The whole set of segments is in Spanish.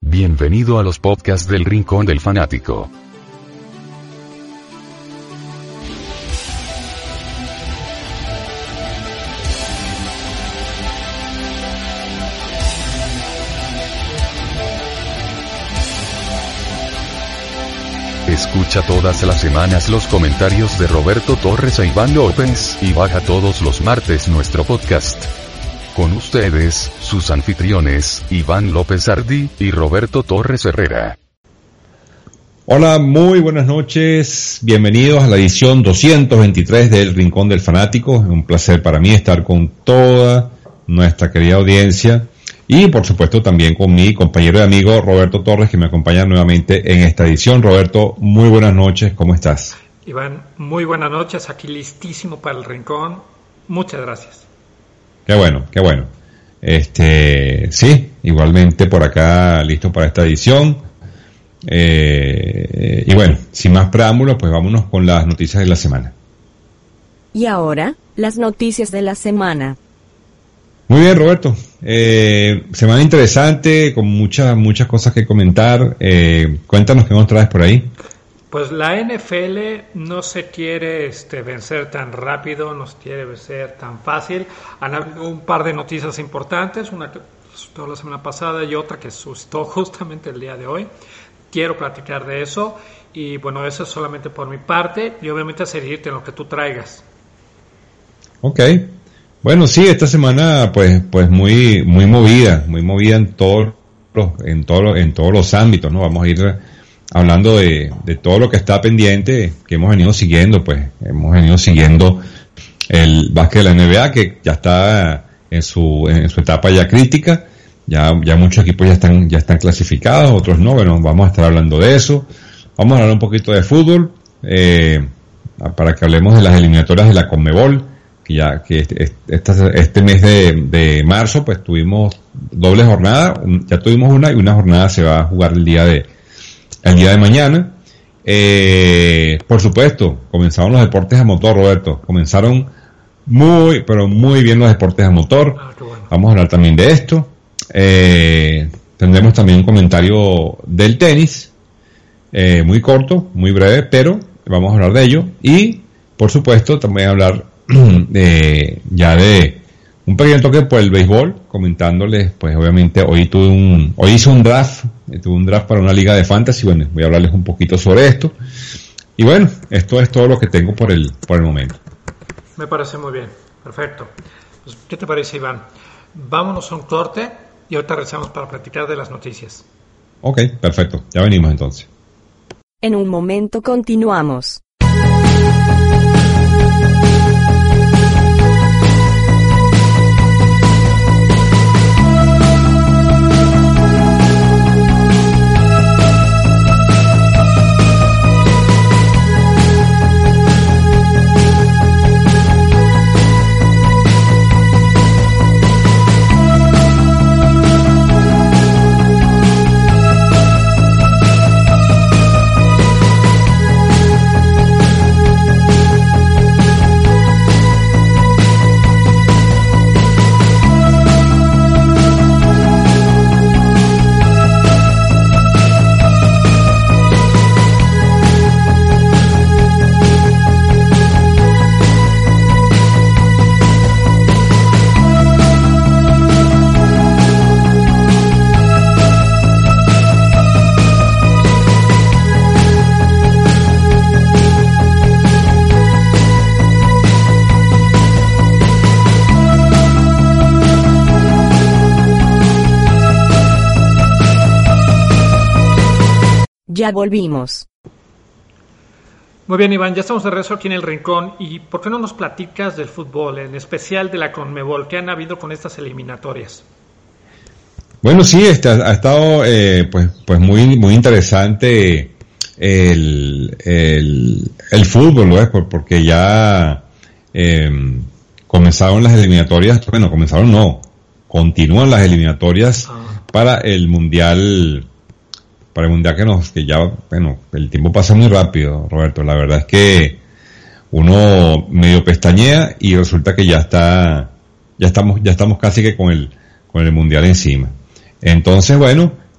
Bienvenido a los podcasts del Rincón del Fanático. Escucha todas las semanas los comentarios de Roberto Torres e Iván López, y baja todos los martes nuestro podcast. Con ustedes, sus anfitriones, Iván López Ardi y Roberto Torres Herrera. Hola, muy buenas noches, bienvenidos a la edición 223 del Rincón del Fanático. Es un placer para mí estar con toda nuestra querida audiencia y por supuesto también con mi compañero y amigo Roberto Torres, que me acompaña nuevamente en esta edición. Roberto, muy buenas noches, ¿cómo estás? Iván, muy buenas noches, aquí listísimo para el Rincón, muchas gracias. Qué bueno, qué bueno. Sí, igualmente por acá listo para esta edición. Y bueno, sin más preámbulos, pues vámonos con las noticias de la semana. Y ahora, las noticias de la semana. Muy bien, Roberto. Semana interesante, con muchas cosas que comentar. Cuéntanos qué nos traes por ahí. Pues la NFL no se quiere vencer tan rápido, no se quiere vencer tan fácil. Han habido un par de noticias importantes, una que suscitó la semana pasada y otra que suscitó justamente el día de hoy. Quiero platicar de eso y bueno, eso es solamente por mi parte y obviamente seguirte en lo que tú traigas. Ok. Bueno, sí, esta semana pues muy movida en todos los ámbitos, ¿no? Vamos a ir hablando de todo lo que está pendiente, que hemos venido siguiendo, el básquet de la NBA, que ya está en su etapa ya crítica, ya muchos equipos ya están clasificados, otros no. Bueno, vamos a estar hablando de eso, vamos a hablar un poquito de fútbol, para que hablemos de las eliminatorias de la CONMEBOL, que este mes de marzo pues tuvimos doble jornada, ya tuvimos una jornada se va a jugar el día de mañana. Por supuesto, comenzaron los deportes a motor, Roberto. Comenzaron pero muy bien los deportes a motor. Bueno. Vamos a hablar también de esto. Tendremos también un comentario del tenis, muy corto, muy breve, pero vamos a hablar de ello. Y, por supuesto, también hablar de un pequeño toque por el béisbol, comentándoles, pues obviamente hoy hice un draft para una liga de fantasy. Bueno, voy a hablarles un poquito sobre esto. Y bueno, esto es todo lo que tengo por el momento. Me parece muy bien, perfecto. Pues, ¿qué te parece, Iván? Vámonos a un corte y ahorita regresamos para platicar de las noticias. Ok, perfecto, ya venimos entonces. En un momento continuamos. Ya volvimos. Muy bien, Iván, ya estamos de regreso aquí en el Rincón. ¿Y por qué no nos platicas del fútbol, en especial de la CONMEBOL? ¿Qué han habido con estas eliminatorias? Bueno, sí, ha estado pues muy interesante el fútbol, ¿no? Porque ya comenzaron las eliminatorias. Bueno, continúan las eliminatorias para el mundial. Que ya, el tiempo pasa muy rápido, Roberto. La verdad es que uno medio pestañea y resulta que ya estamos casi que con el mundial encima. Entonces, bueno,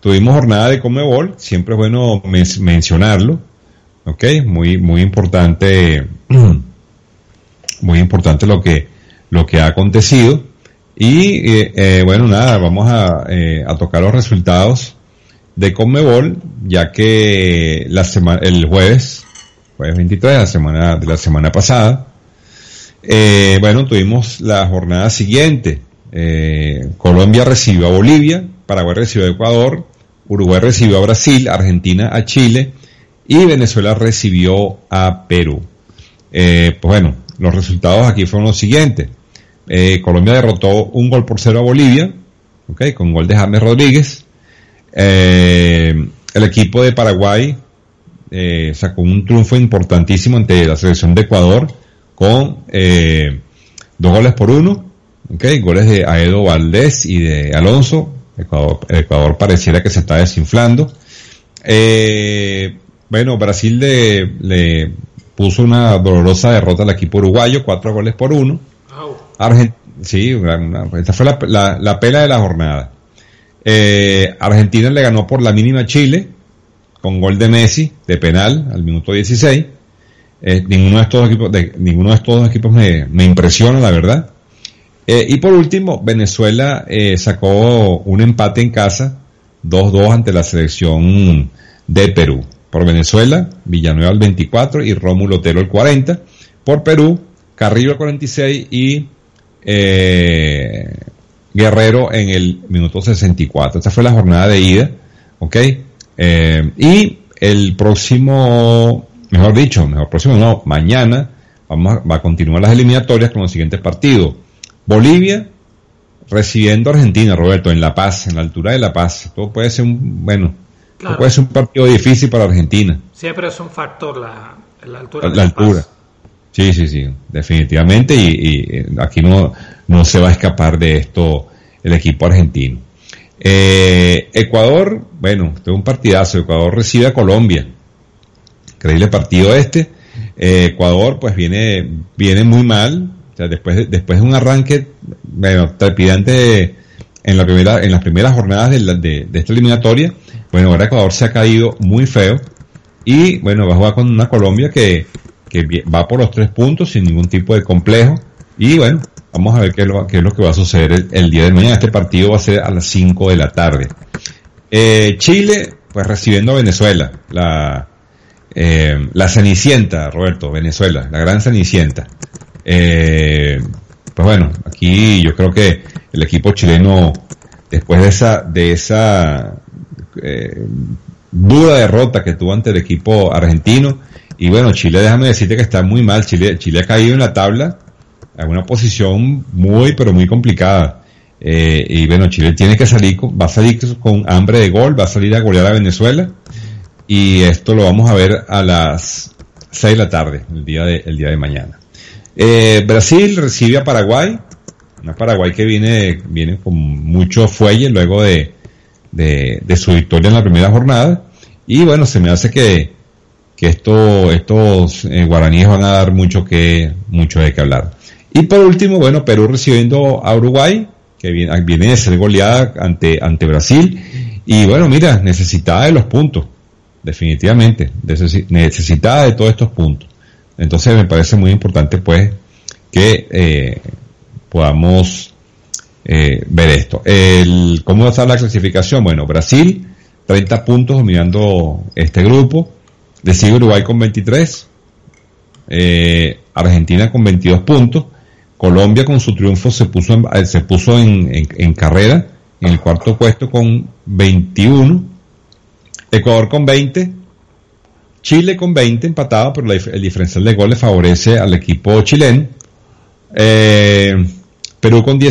tuvimos jornada de Conmebol, siempre es bueno mencionarlo, ¿ok? Muy importante, muy importante lo que ha acontecido. Y bueno, nada, vamos a tocar los resultados de Conmebol, ya que el jueves 23 de la semana pasada, bueno, tuvimos la jornada siguiente. Colombia recibió a Bolivia, Paraguay recibió a Ecuador, Uruguay recibió a Brasil, Argentina a Chile y Venezuela recibió a Perú. Pues bueno, los resultados aquí fueron los siguientes. Colombia derrotó 1-0 a Bolivia, okay, con gol de James Rodríguez. El equipo de Paraguay sacó un triunfo importantísimo ante la selección de Ecuador con 2-1, okay, goles de Aedo Valdés y de Alonso. Ecuador pareciera que se está desinflando. Bueno, Brasil le puso una dolorosa derrota al equipo uruguayo, 4-1. Sí, esta fue la pela de la jornada. Argentina le ganó por la mínima a Chile, con gol de Messi, de penal, al minuto 16. Ninguno de estos dos equipos me impresiona, la verdad. Y por último, Venezuela sacó un empate en casa, 2-2 ante la selección de Perú. Por Venezuela, Villanueva al 24 y Rómulo Otero al 40. Por Perú, Carrillo al 46 y Guerrero en el minuto 64. Esta fue la jornada de ida, ¿ok? Y el mañana va a continuar las eliminatorias con los siguientes partidos. Bolivia recibiendo a Argentina, Roberto, en La Paz, en la altura de La Paz. Todo puede ser claro, puede ser un partido difícil para Argentina. Siempre es un factor la altura. La altura. Sí, definitivamente, y aquí no se va a escapar de esto el equipo argentino. Ecuador, bueno, este es un partidazo. Ecuador recibe a Colombia. Increíble partido este. Ecuador pues viene muy mal. O sea, después de un arranque, bueno, trepidante en las primeras jornadas de esta eliminatoria. Bueno, ahora Ecuador se ha caído muy feo. Y bueno, va a jugar con una Colombia que va por los 3 puntos sin ningún tipo de complejo. Y bueno, vamos a ver qué es lo que va a suceder el día de mañana. Este partido va a ser a las 5 de la tarde. Chile, pues recibiendo a Venezuela. La Cenicienta, Roberto, Venezuela, la gran Cenicienta. Pues bueno, aquí yo creo que el equipo chileno, después de esa dura derrota que tuvo ante el equipo argentino, y bueno, Chile, déjame decirte que está muy mal. Chile ha caído en la tabla a una posición muy, pero muy complicada. Y bueno, Chile va a salir con hambre de gol, va a salir a golear a Venezuela, y esto lo vamos a ver a las 6 de la tarde, el día de mañana. Brasil recibe a Paraguay, una Paraguay que viene con mucho fuelle luego de su victoria en la primera jornada, y bueno, se me hace que estos guaraníes van a dar mucho de qué hablar. Y por último, bueno, Perú recibiendo a Uruguay, que viene de ser goleada ante Brasil, y bueno, mira, necesitada de los puntos, definitivamente, necesitada de todos estos puntos. Entonces me parece muy importante pues que podamos ver esto. ¿Cómo va a estar la clasificación? Bueno, Brasil 30 puntos dominando este grupo, le sigue Uruguay con 23, Argentina con 22 puntos, Colombia con su triunfo se puso en carrera en el cuarto puesto con 21, Ecuador con 20, Chile con 20 empatado, pero el diferencial de goles favorece al equipo chileno. Paraguay con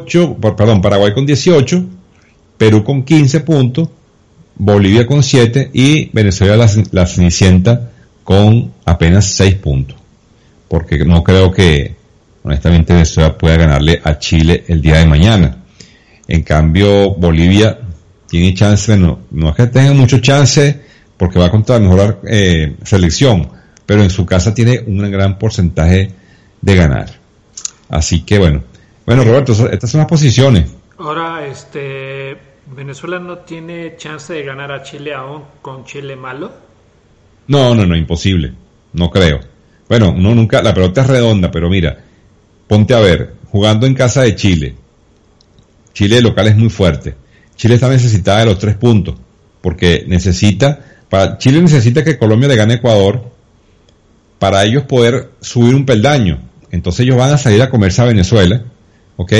18, Perú con 15 puntos, Bolivia con 7 y Venezuela la Cenicienta con apenas 6 puntos. Porque no creo que, honestamente, Venezuela pueda ganarle a Chile el día de mañana. En cambio, Bolivia tiene chance, no es que tenga mucho chance, porque va contra la mejor selección, pero en su casa tiene un gran porcentaje de ganar. Así que bueno, Roberto, estas son las posiciones. Ahora, ¿Venezuela no tiene chance de ganar a Chile aún con Chile malo? No, imposible. No creo. Bueno, uno nunca, la pelota es redonda, pero mira, ponte a ver, jugando en casa de Chile. Chile local es muy fuerte. Chile está necesitada de los 3 puntos, porque Chile necesita que Colombia le gane a Ecuador para ellos poder subir un peldaño. Entonces ellos van a salir a comerse a Venezuela, ¿ok?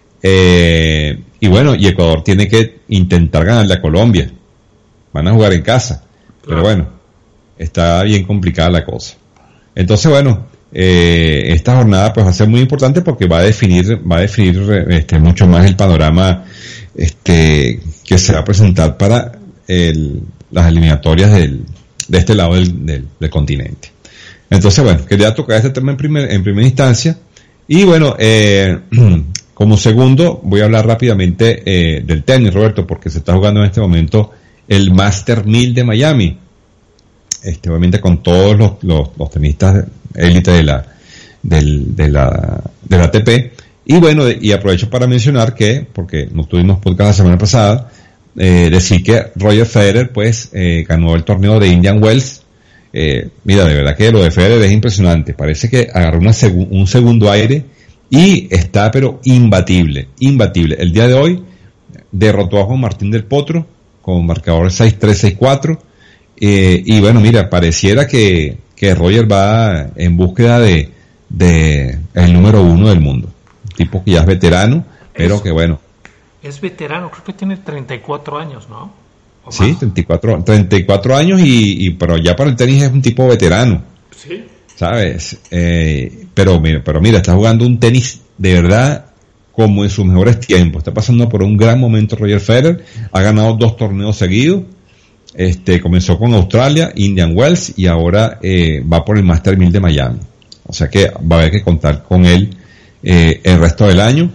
Y bueno, y Ecuador tiene que intentar ganarle a Colombia. Van a jugar en casa. Claro. Pero bueno, está bien complicada la cosa. Entonces, bueno, esta jornada pues va a ser muy importante porque va a definir mucho más el panorama que se va a presentar para las eliminatorias de este lado del continente. Entonces, bueno, quería tocar este tema en primera instancia. Y bueno, como segundo, voy a hablar rápidamente del tenis, Roberto, porque se está jugando en este momento el Master 1000 de Miami. Obviamente con todos los tenistas élite de la ATP. Y bueno, y aprovecho para mencionar que, porque no tuvimos podcast la semana pasada, decir que Roger Federer pues ganó el torneo de Indian Wells. Mira, de verdad que lo de Federer es impresionante. Parece que agarró un segundo aire y está pero imbatible. El día de hoy derrotó a Juan Martín del Potro con marcador 6-3, 6-4. Y bueno, mira, pareciera que Roger va en búsqueda de el número 1 del mundo. Un tipo que ya es veterano, pero que bueno. Es veterano, creo que tiene 34 años, ¿no? Sí, 34 años pero ya para el tenis es un tipo veterano. Sí. ¿Sabes? Pero mira, está jugando un tenis de verdad como en sus mejores tiempos. Está pasando por un gran momento Roger Federer. Ha ganado 2 torneos seguidos. Comenzó con Australia, Indian Wells y ahora va por el Master 1000 de Miami. O sea que va a haber que contar con él el resto del año.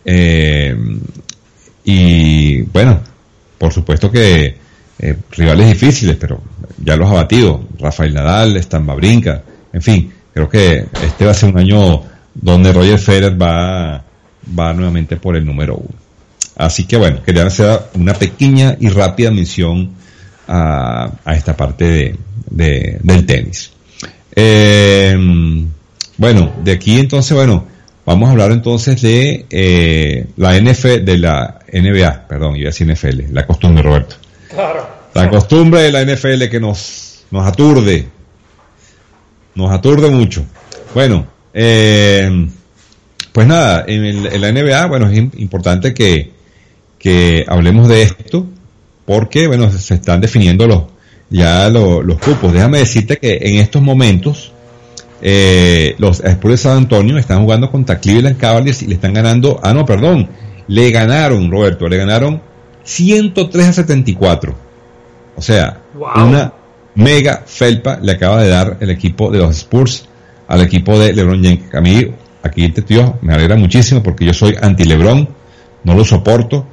Y bueno, por supuesto que rivales difíciles, pero ya los ha batido. Rafael Nadal, Stan Wawrinka, en fin, creo que va a ser un año donde Roger Federer va nuevamente por el número 1. Así que bueno, quería hacer una pequeña y rápida mención a esta parte del tenis. Bueno, de aquí entonces, bueno, vamos a hablar entonces de la NBA, perdón, iba a decir NFL, la costumbre, Roberto. Claro. La costumbre de la NFL que nos aturde mucho. Bueno, pues nada, en la NBA, bueno, es importante que hablemos de esto, porque, bueno, se están definiendo los cupos. Déjame decirte que en estos momentos, los Spurs de San Antonio están jugando contra Cleveland Cavaliers y le están ganando, le ganaron 103-74. O sea, wow. Una mega felpa le acaba de dar el equipo de los Spurs al equipo de LeBron James. A mí, aquí tío, me alegra muchísimo porque yo soy anti-LeBron, no lo soporto.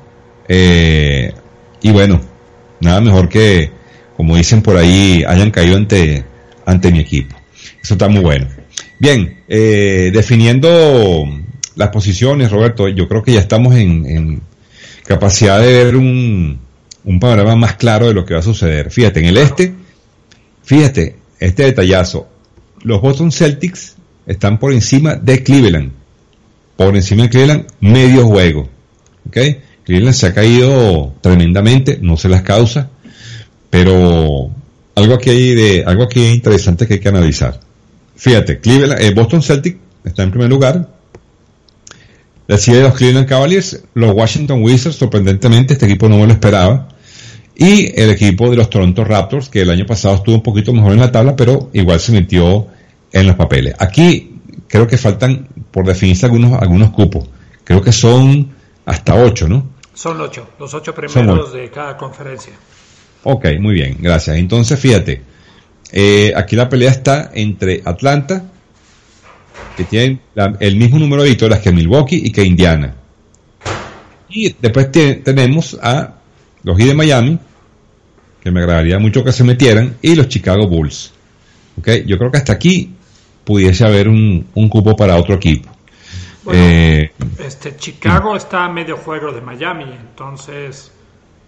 Y bueno, nada mejor que, como dicen por ahí, hayan caído ante mi equipo. Eso está muy bueno. Bien, definiendo las posiciones, Roberto, yo creo que ya estamos en capacidad de ver un panorama más claro de lo que va a suceder. Fíjate, en el este detallazo, los Boston Celtics están por encima de Cleveland. Por encima de Cleveland, medio juego. ¿Ok? Cleveland se ha caído tremendamente, no sé las causas, pero algo aquí interesante que hay que analizar. Fíjate, Boston Celtics está en primer lugar, le sigue los Cleveland Cavaliers, los Washington Wizards, sorprendentemente, este equipo no me lo esperaba, y el equipo de los Toronto Raptors, que el año pasado estuvo un poquito mejor en la tabla, pero igual se metió en los papeles. Aquí creo que faltan por definirse algunos cupos, creo que son hasta 8, ¿no? Son 8, los 8 primeros de cada conferencia. Ok, muy bien, gracias. Entonces, fíjate, aquí la pelea está entre Atlanta, que tienen el mismo número de victorias que Milwaukee y que Indiana. Y después tenemos a los Heat de Miami, que me agradaría mucho que se metieran, y los Chicago Bulls. Ok, yo creo que hasta aquí pudiese haber un cupo para otro equipo. Bueno, Chicago está a medio juego de Miami, entonces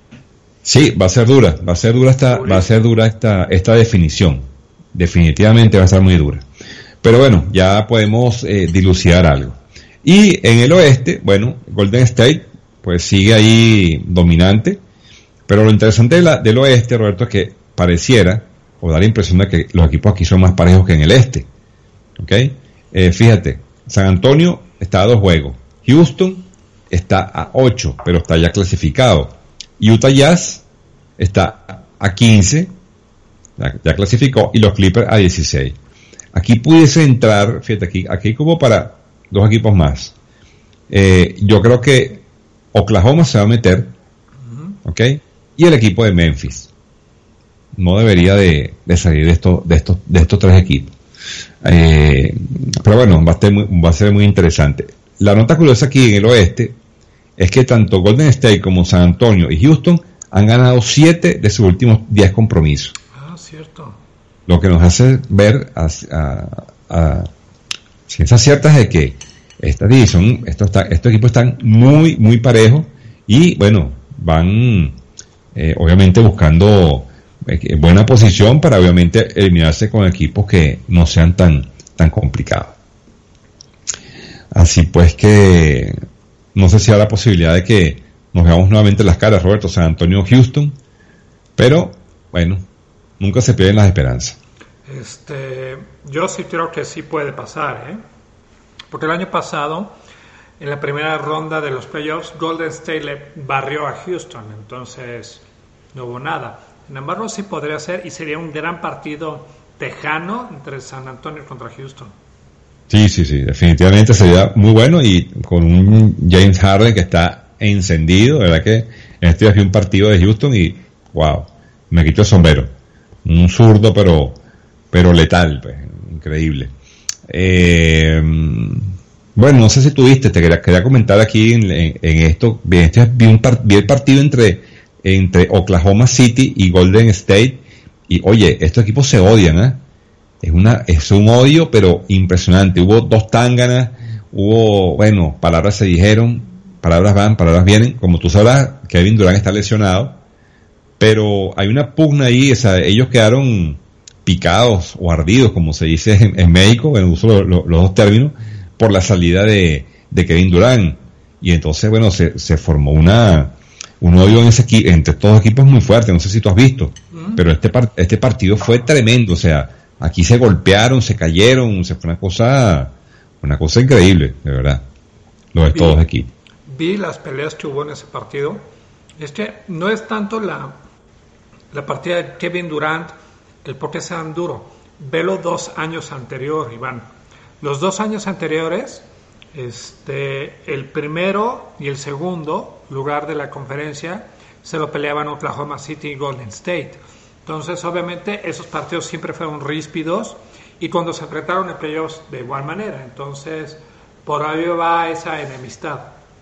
Sí, va a ser dura esta definición. Definitivamente va a estar muy dura. Pero bueno, ya podemos dilucidar algo. Y en el oeste, bueno, Golden State pues sigue ahí dominante. Pero lo interesante del oeste, Roberto, es que pareciera, o da la impresión de que los equipos aquí son más parejos que en el este. ¿Ok? Fíjate, San Antonio está a 2 juegos. Houston está a 8, pero está ya clasificado. Utah Jazz está a 15, ya clasificó, y los Clippers a 16. Aquí pudiese entrar, fíjate, aquí como para 2 equipos más. Yo creo que Oklahoma se va a meter, ¿ok? Y el equipo de Memphis. No debería de salir de estos 3 equipos. Pero bueno, va a ser muy interesante. La nota curiosa aquí en el oeste es que tanto Golden State como San Antonio y Houston han ganado 7 de sus últimos 10 compromisos. Ah, cierto. Lo que nos hace ver ciencias ciertas de que esta división, estos equipos están muy, muy parejos y bueno, van obviamente buscando buena posición para obviamente eliminarse con equipos que no sean tan complicados. Así pues que no sé si hay la posibilidad de que nos veamos nuevamente las caras, Roberto, San Antonio, Houston, pero bueno, nunca se pierden las esperanzas. Yo sí creo que sí puede pasar, porque el año pasado, en la primera ronda de los playoffs, Golden State le barrió a Houston, entonces no hubo nada. Sin embargo, sí podría ser, y sería un gran partido tejano entre San Antonio contra Houston. Sí, definitivamente sería muy bueno, y con un James Harden que está encendido, ¿verdad? Que en este día vi un partido de Houston y wow, me quito el sombrero. Un zurdo pero letal, pues, increíble. Bueno, no sé si tuviste, te quería comentar aquí en esto, vi el partido entre Oklahoma City y Golden State, y oye, estos equipos se odian, es un odio pero impresionante. Hubo 2 tánganas, bueno, palabras se dijeron, palabras van, palabras vienen. Como tú sabrás, Kevin Durant está lesionado, pero hay una pugna ahí, ellos quedaron picados o ardidos, como se dice en México, uso los 2 términos, por la salida de Kevin Durant, y entonces bueno, se formó un odio entre todos los equipos muy fuerte. No sé si tú has visto, pero este partido fue tremendo, o sea, aquí se golpearon, se cayeron, fue una cosa increíble, de verdad, lo de todos los equipos. Vi las peleas que hubo en ese partido. Es que no es tanto la partida de Kevin Durant, el por qué sean duro. Ve los 2 años anteriores, Iván. Los 2 años anteriores, el primero y el segundo lugar de la conferencia se lo peleaban Oklahoma City y Golden State. Entonces, obviamente, esos partidos siempre fueron ríspidos, y cuando se enfrentaron en playoffs de igual manera. Entonces, por ahí va esa enemistad.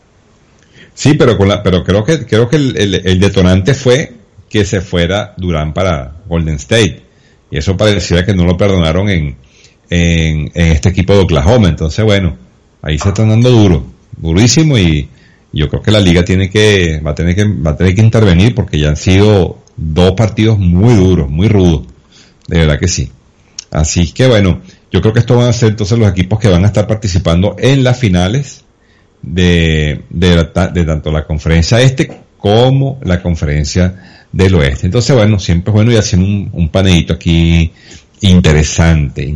Sí, pero creo que el detonante fue que se fuera Durant para Golden State, y eso pareciera que no lo perdonaron en este equipo de Oklahoma. Entonces bueno, ahí se están dando durísimo, y yo creo que la liga va a tener que intervenir, porque ya han sido 2 partidos muy duros, muy rudos, de verdad que sí. Así que bueno, yo creo que estos van a ser entonces los equipos que van a estar participando en las finales de tanto la conferencia este como la conferencia del oeste. Entonces bueno, siempre es bueno ir haciendo un paneíto aquí interesante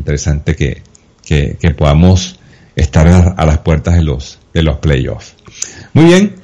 que podamos estar a las puertas de los playoffs. Muy bien,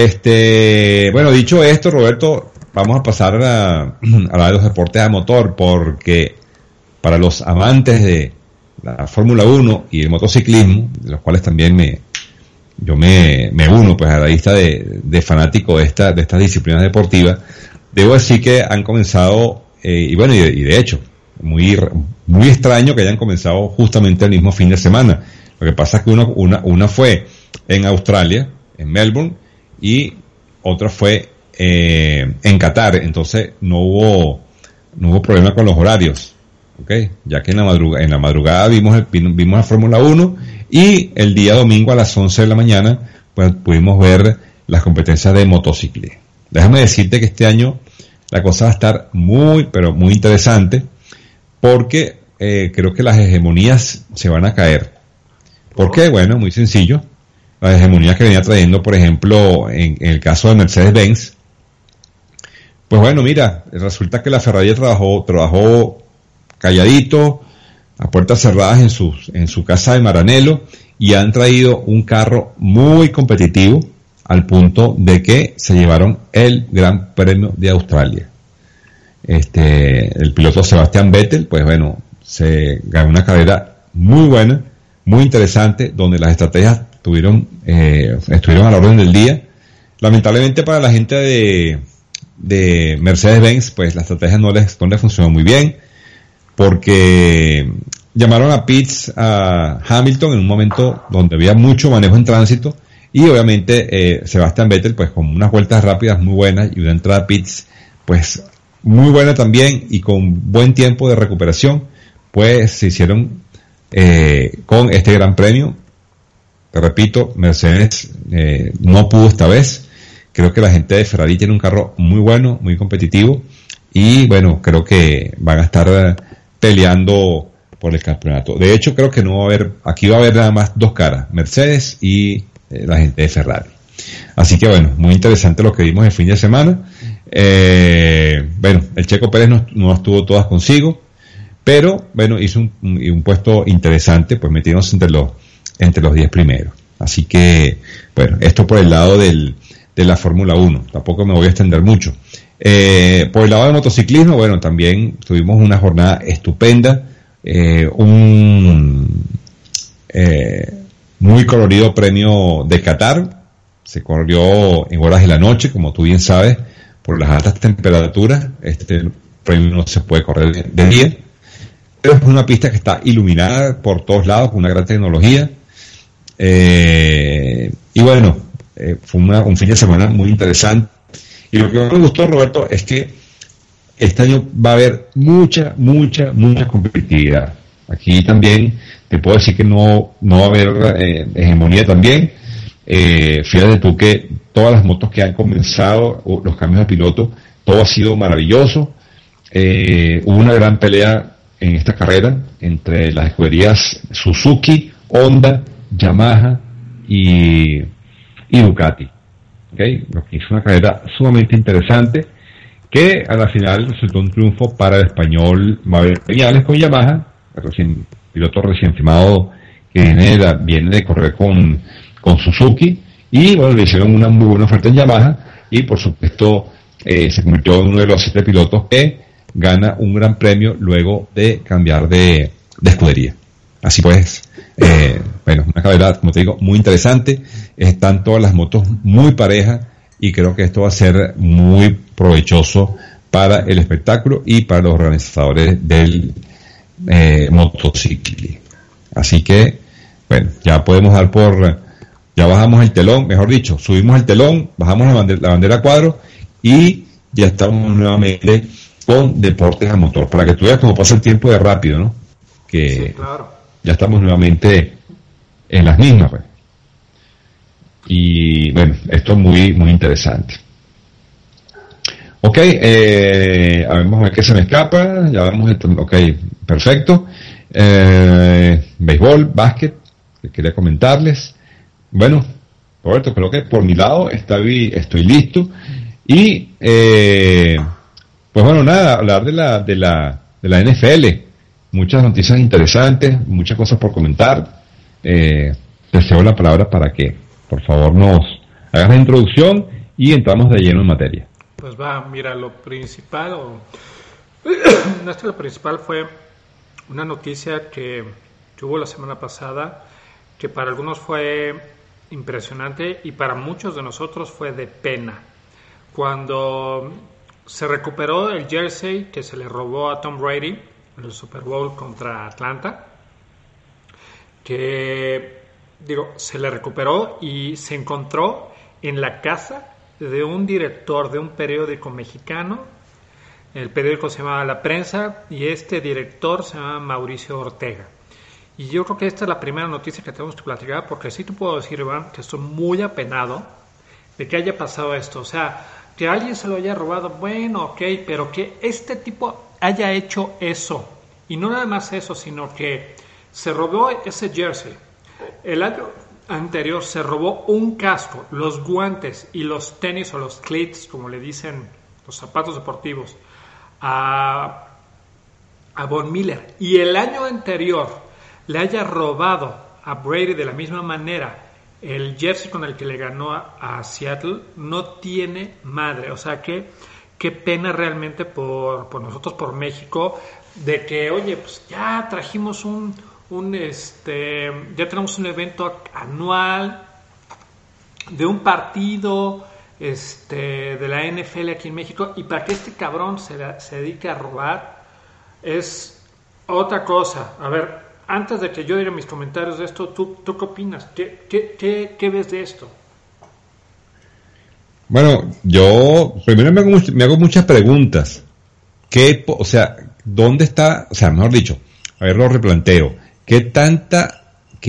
bueno, dicho esto, Roberto, vamos a pasar a hablar de los deportes a motor, porque para los amantes de la Fórmula 1 y el motociclismo, de los cuales también yo me uno pues a la lista de fanáticos de estas disciplinas deportivas, debo decir que han comenzado, y de hecho, muy extraño que hayan comenzado justamente el mismo fin de semana. Lo que pasa es que una fue en Australia, en Melbourne, y otra fue en Qatar. Entonces no hubo problema con los horarios, ¿okay? Ya que en la madrugada vimos la Fórmula 1, y el día domingo a las 11 de la mañana pues pudimos ver las competencias de motociclismo. Déjame decirte que este año la cosa va a estar muy, pero muy interesante, porque creo que las hegemonías se van a caer. ¿Por qué? Bueno, muy sencillo. Las hegemonías que venía trayendo, por ejemplo, en el caso de Mercedes-Benz, pues bueno, mira, resulta que la Ferrari trabajó calladito, a puertas cerradas en su casa de Maranello, y han traído un carro muy competitivo al punto de que se llevaron el Gran Premio de Australia. El piloto Sebastian Vettel, pues bueno, se ganó una carrera muy buena, muy interesante, donde las estrategias estuvieron a la orden del día. Lamentablemente para la gente de Mercedes-Benz, pues la estrategia no les funcionó muy bien, porque llamaron a pits a Hamilton en un momento donde había mucho manejo en tránsito, y obviamente Sebastian Vettel, pues con unas vueltas rápidas muy buenas y una entrada a pits pues muy buena también, y con buen tiempo de recuperación, pues se hicieron con este Gran Premio. Te repito, Mercedes no pudo esta vez. Creo que la gente de Ferrari tiene un carro muy bueno, muy competitivo, y bueno, creo que van a estar peleando por el campeonato. De hecho, creo que aquí va a haber nada más dos caras, Mercedes y la gente de Ferrari. Así que bueno, muy interesante lo que vimos el fin de semana. Bueno, el Checo Pérez no estuvo todas consigo, pero bueno, hizo un puesto interesante, pues metiéndose entre los 10 primeros. Así que, bueno, esto por el lado de la Fórmula 1. Tampoco me voy a extender mucho. Por el lado del motociclismo, bueno, también tuvimos una jornada estupenda, muy colorido premio de Qatar. Se corrió en horas de la noche, como tú bien sabes, por las altas temperaturas. Este premio no se puede correr de día, pero es una pista que está iluminada por todos lados, con una gran tecnología. Y bueno, fue un fin de semana muy interesante. Y lo que me gustó, Roberto, es que este año va a haber mucha competitividad. Aquí también te puedo decir que no va a haber hegemonía también. Fíjate tú que todas las motos que han comenzado, los cambios de piloto, todo ha sido maravilloso. Hubo una gran pelea en esta carrera entre las escuderías Suzuki, Honda, Yamaha y Ducati. ¿Okay? Lo que hizo una carrera sumamente interesante, que a la final resultó un triunfo para el español Maverick Viñales con Yamaha, piloto recién firmado que viene de correr con Suzuki, y bueno, le hicieron una muy buena oferta en Yamaha, y por supuesto se convirtió en uno de los 7 pilotos que gana un gran premio luego de cambiar de escudería. Así pues, bueno, una carrera, como te digo, muy interesante. Están todas las motos muy parejas, y creo que esto va a ser muy provechoso para el espectáculo y para los organizadores del motociclismo. Así que, bueno, ya podemos ya bajamos el telón, mejor dicho, subimos el telón, bajamos la bandera a cuadro, y ya estamos nuevamente con deportes a motor, para que tú veas cómo pasa el tiempo de rápido, ¿no? Que sí, claro. Ya estamos nuevamente en las mismas, pues. Y bueno, esto es muy interesante. Ok, vamos a ver qué se me escapa. Ya vamos, ok, perfecto. Béisbol, básquet, que quería comentarles. Bueno, Roberto, creo que por mi lado estoy listo. Y pues bueno, nada, hablar de la NFL. Muchas noticias interesantes, muchas cosas por comentar. Te cedo la palabra para que, por favor, nos hagas la introducción y entramos de lleno en materia. Pues va, mira, lo principal fue una noticia que tuvo la semana pasada, que para algunos fue impresionante y para muchos de nosotros fue de pena. Cuando se recuperó el jersey que se le robó a Tom Brady en el Super Bowl contra Atlanta, se le recuperó y se encontró en la casa de un director de un periódico mexicano. El periódico se llamaba La Prensa, y este director se llama Mauricio Ortega. Y yo creo que esta es la primera noticia que tenemos que platicar, porque sí te puedo decir, Iván, que estoy muy apenado de que haya pasado esto. O sea, que alguien se lo haya robado, bueno, ok, pero que este tipo haya hecho eso, y no nada más eso, sino que se robó ese jersey. El año anterior se robó un casco, los guantes y los tenis o los cleats, como le dicen, los zapatos deportivos, a Von Miller. Y el año anterior le haya robado a Brady de la misma manera el jersey con el que le ganó a Seattle, no tiene madre. O sea, qué pena realmente por nosotros, por México, de que, oye, pues ya trajimos ya tenemos un evento anual de un partido de la NFL aquí en México, y para que este cabrón se dedique a robar es otra cosa. A ver, antes de que yo diga mis comentarios de esto, ¿tú qué opinas? ¿Qué ves de esto? Bueno, yo primero me hago muchas preguntas. O sea, ¿dónde está? O sea, mejor dicho, a ver, lo replanteo. ¿Qué tanta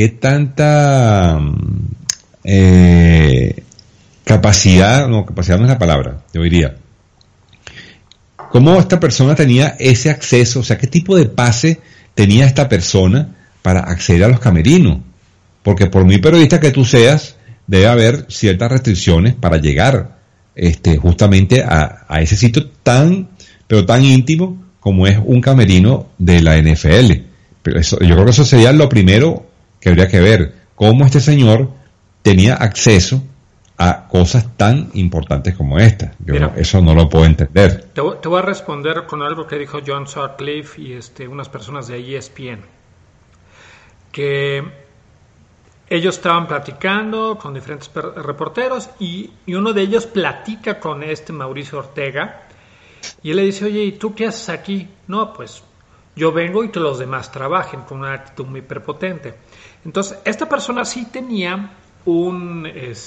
capacidad no es la palabra, yo diría? ¿Cómo esta persona tenía ese acceso? O sea, ¿qué tipo de pase tenía esta persona para acceder a los camerinos? Porque por muy periodista que tú seas, debe haber ciertas restricciones para llegar justamente a ese sitio pero tan íntimo como es un camerino de la NFL. Pero yo creo que eso sería lo primero que habría que ver. Cómo este señor tenía acceso a cosas tan importantes como esta. Eso no lo puedo entender. Te voy a responder con algo que dijo John Sutcliffe y unas personas de ESPN. Que ellos estaban platicando con diferentes reporteros y uno de ellos platica con Mauricio Ortega y él le dice, oye, ¿y tú qué haces aquí? No, pues yo vengo y que los demás trabajen, con una actitud muy prepotente. Entonces, esta persona sí tenía un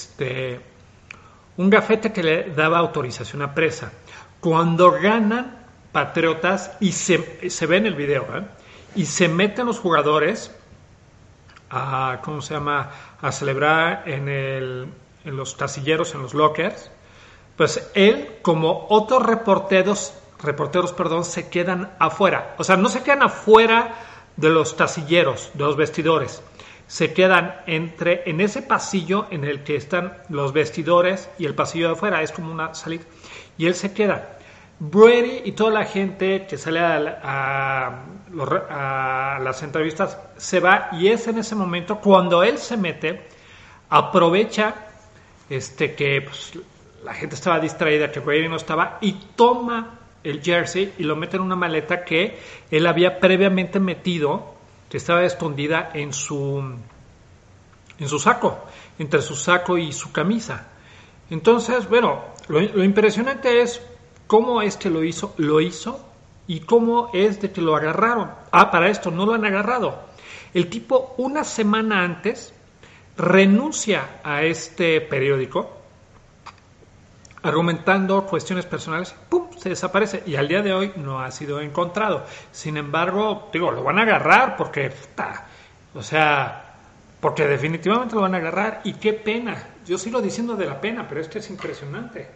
gafete que le daba autorización a prensa. Cuando ganan Patriotas, y se ve en el video, y se meten los jugadores a celebrar en los casilleros, en los lockers, pues él, como otros reporteros, se quedan afuera. O sea, no se quedan afuera de los casilleros, de los vestidores. Se quedan en ese pasillo en el que están los vestidores y el pasillo de afuera. Es como una salida. Y él se queda. Brady y toda la gente que sale a las entrevistas se va, y es en ese momento cuando él se mete, aprovecha que pues, la gente estaba distraída, que Brady no estaba, y toma el jersey y lo mete en una maleta que él había previamente metido, que estaba escondida en su saco, entre su saco y su camisa. Entonces, bueno, lo impresionante es cómo es que lo hizo y cómo es de que lo agarraron. Para esto no lo han agarrado. El tipo, una semana antes, renuncia a este periódico argumentando cuestiones personales. ¡Pum! Se desaparece, y al día de hoy no ha sido encontrado. Sin embargo, lo van a agarrar porque definitivamente lo van a agarrar, y qué pena. Yo sigo diciendo de la pena, pero es impresionante.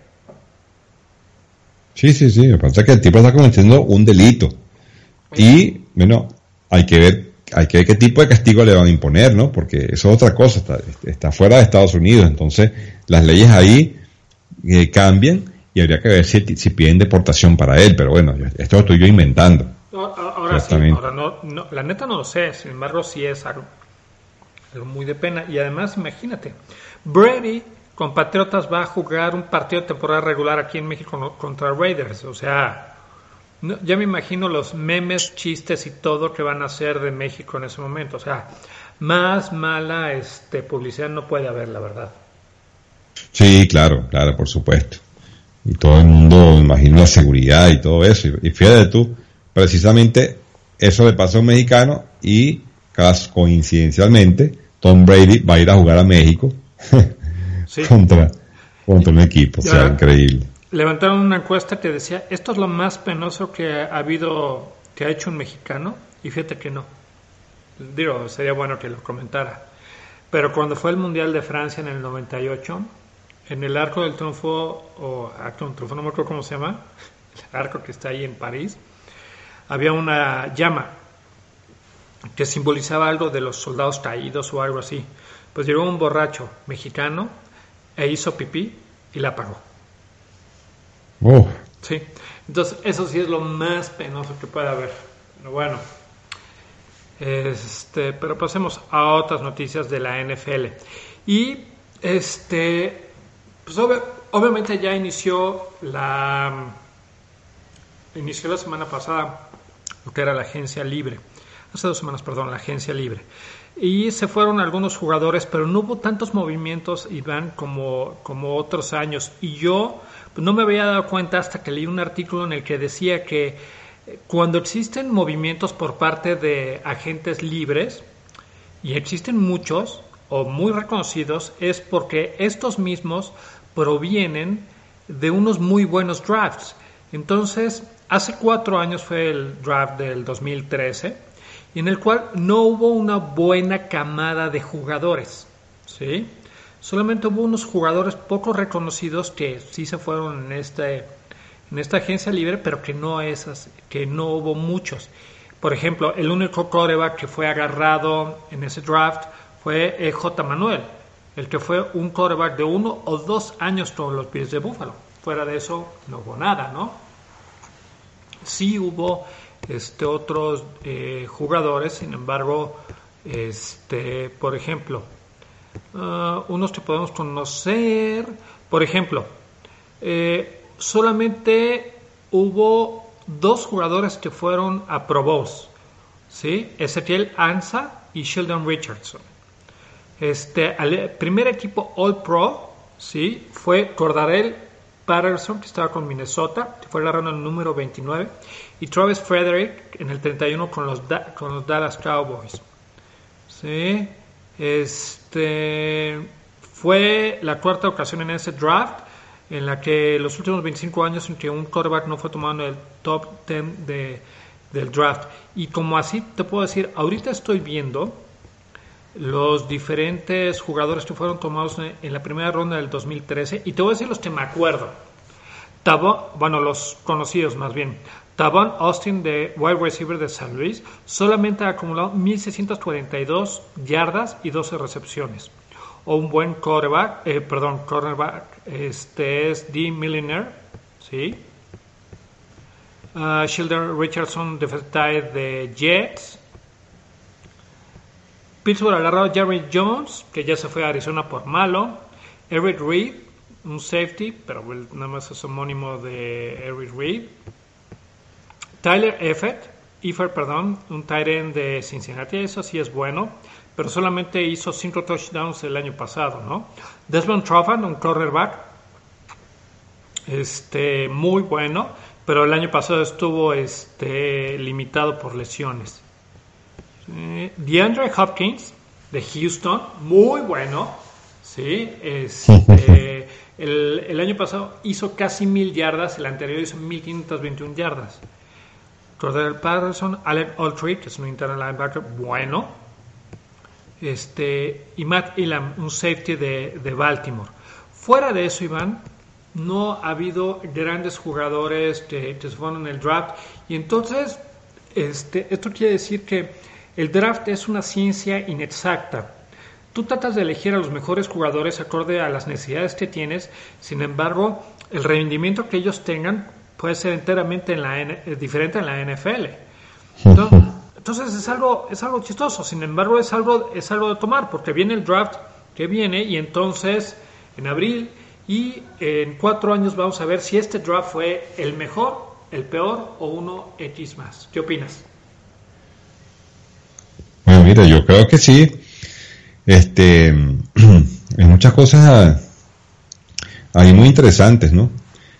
Sí, me pasa que el tipo está cometiendo un delito. Y, bueno, hay que ver qué tipo de castigo le van a imponer, ¿no? Porque eso es otra cosa, está fuera de Estados Unidos, entonces las leyes ahí cambian, y habría que ver si piden deportación para él, pero bueno, esto lo estoy yo inventando. Ahora no, la neta no lo sé, sin embargo sí es algo muy de pena. Y además, imagínate, Brady con Patriotas va a jugar un partido de temporada regular aquí en México contra Raiders. O sea, ya me imagino los memes, chistes y todo que van a hacer de México en ese momento. O sea, más mala publicidad no puede haber, la verdad. Sí, claro, por supuesto. Y todo el mundo, me imagino, la seguridad y todo eso. Y fíjate tú, precisamente eso le pasa a un mexicano, y coincidencialmente Tom Brady va a ir a jugar a México. Sí. contra un equipo, o sea, increíble. Levantaron una encuesta que decía, esto es lo más penoso que ha hecho un mexicano, y fíjate que no. Sería bueno que lo comentara. Pero cuando fue el Mundial de Francia en el 98, en el Arco del Triunfo, o Arco del Triunfo, no me acuerdo cómo se llama, el arco que está ahí en París, había una llama que simbolizaba algo de los soldados caídos o algo así. Pues llegó un borracho mexicano e hizo pipí y la apagó. Oh. Sí, entonces eso sí es lo más penoso que puede haber. Pero bueno, pero pasemos a otras noticias de la NFL. Y pues obviamente ya inició la semana pasada lo que era la agencia libre. Hace 2 semanas, perdón, la agencia libre. Y se fueron algunos jugadores, pero no hubo tantos movimientos, Iván, como otros años. Y yo no me había dado cuenta hasta que leí un artículo en el que decía que cuando existen movimientos por parte de agentes libres, y existen muchos o muy reconocidos, es porque estos mismos provienen de unos muy buenos drafts. Entonces, hace 4 años fue el draft del 2013, en el cual no hubo una buena camada de jugadores, ¿sí? Solamente hubo unos jugadores poco reconocidos que sí se fueron en esta agencia libre, pero que no hubo muchos. Por ejemplo, el único quarterback que fue agarrado en ese draft fue J. Manuel, el que fue un quarterback de 1 o 2 años con los Bills de Buffalo. Fuera de eso, no hubo nada, ¿no? Sí hubo otros jugadores, sin embargo, por ejemplo, unos que podemos conocer, por ejemplo, solamente hubo 2 jugadores que fueron a Pro Bowls, ¿sí? Ezequiel Ansah y Sheldon Richardson. Al primer equipo All Pro, ¿sí? Fue Cordarrelle Patterson, que estaba con Minnesota, que fue la ronda número 29, y Travis Frederick en el 31 con los Dallas Cowboys. ¿Sí? Fue la 4ª ocasión en ese draft en la que los últimos 25 años en que un quarterback no fue tomado en el top 10 del draft. Y como así te puedo decir, ahorita estoy viendo los diferentes jugadores que fueron tomados en la primera ronda del 2013, y te voy a decir los que me acuerdo. Los conocidos más bien. Tavon Austin, de wide receiver de San Luis, solamente ha acumulado 1,642 yardas y 12 recepciones. O un buen cornerback, es Dee Milliner, ¿sí? Sheldon Richardson, defensive tackle de Jets. Pittsburgh agarró a Jerry Jones, que ya se fue a Arizona por malo. Eric Reed, un safety, pero nada más es homónimo de Eric Reed. Tyler Eifert, un tight end de Cincinnati, eso sí es bueno, pero solamente hizo 5 touchdowns el año pasado, ¿no? Desmond Trufant, un cornerback, muy bueno, pero el año pasado estuvo limitado por lesiones. DeAndre Hopkins, de Houston, muy bueno, ¿sí? El año pasado hizo casi 1,000 yardas, el anterior hizo 1,521 yardas. Cordarrelle Patterson, Alec Autry, que es un internal linebacker bueno, y Matt Elam, un safety de Baltimore. Fuera de eso, Iván, no ha habido grandes jugadores que se fueron en el draft, y entonces esto quiere decir que el draft es una ciencia inexacta. Tú tratas de elegir a los mejores jugadores acorde a las necesidades que tienes, sin embargo, el rendimiento que ellos tengan puede ser enteramente diferente en la NFL. Entonces es algo chistoso, sin embargo es algo de tomar, porque viene el draft que viene, y entonces en abril y en 4 años vamos a ver si este draft fue el mejor, el peor o uno X más. ¿Qué opinas? Bueno, mira, yo creo que sí. Hay muchas cosas ahí muy interesantes, ¿no?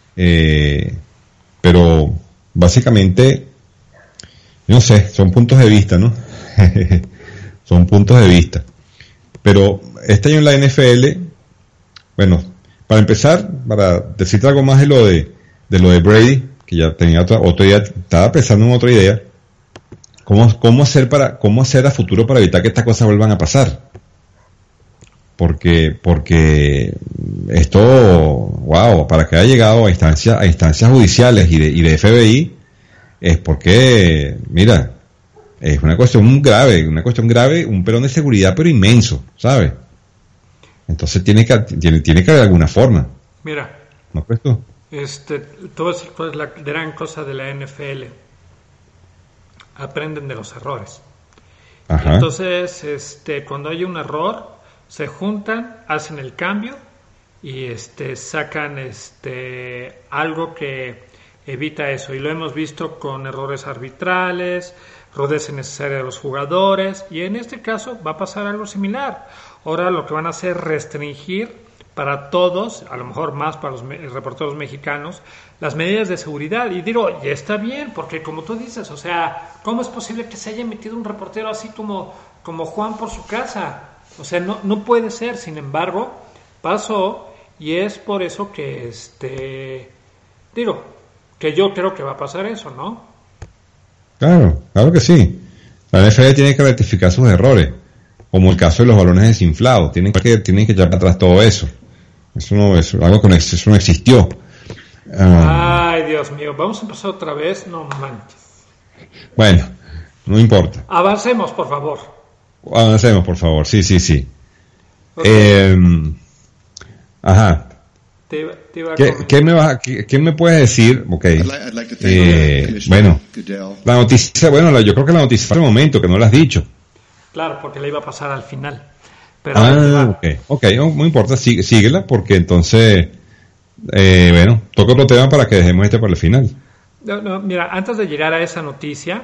Pero básicamente, no sé, son puntos de vista, ¿no? Son puntos de vista. Pero este año en la NFL, bueno, para empezar, para decirte algo más de lo de Brady, que ya tenía otra idea, estaba pensando en otra idea. ¿Cómo hacer a futuro para evitar que estas cosas vuelvan a pasar? porque esto, wow, para que haya llegado a instancias judiciales y de FBI, es porque, mira, es una cuestión grave, un pelón de seguridad pero inmenso, ¿sabes? Entonces tiene que haber alguna forma. Mira, ¿no crees tú? Todo es la gran cosa de la NFL. Aprenden de los errores. Ajá. Entonces, cuando hay un error, se juntan, hacen el cambio y sacan algo que evita eso. Y lo hemos visto con errores arbitrales, rudeza innecesaria de los jugadores, y en este caso va a pasar algo similar. Ahora lo que van a hacer es restringir para todos, a lo mejor más para los reporteros mexicanos, las medidas de seguridad. Y digo, ya está bien, porque como tú dices, o sea, ¿cómo es posible que se haya metido un reportero así como Juan por su casa? O sea, no puede ser. Sin embargo, pasó, y es por eso que que yo creo que va a pasar eso, ¿no? Claro que sí. La NFL tiene que rectificar sus errores, como el caso de los balones desinflados. Tienen que echar para atrás todo eso. Eso no es algo que eso no existió. Ay, Dios mío, vamos a empezar otra vez. No manches. Bueno, no importa. Avancemos, por favor. Sí. Okay. Ajá. ¿Qué me puedes decir? Okay. Bueno, la noticia, yo creo que la noticia fue en el momento, que no la has dicho. Claro, porque la iba a pasar al final. Pero okay, no importa, síguela, porque entonces, toca otro tema para que dejemos para el final. No, mira, antes de llegar a esa noticia,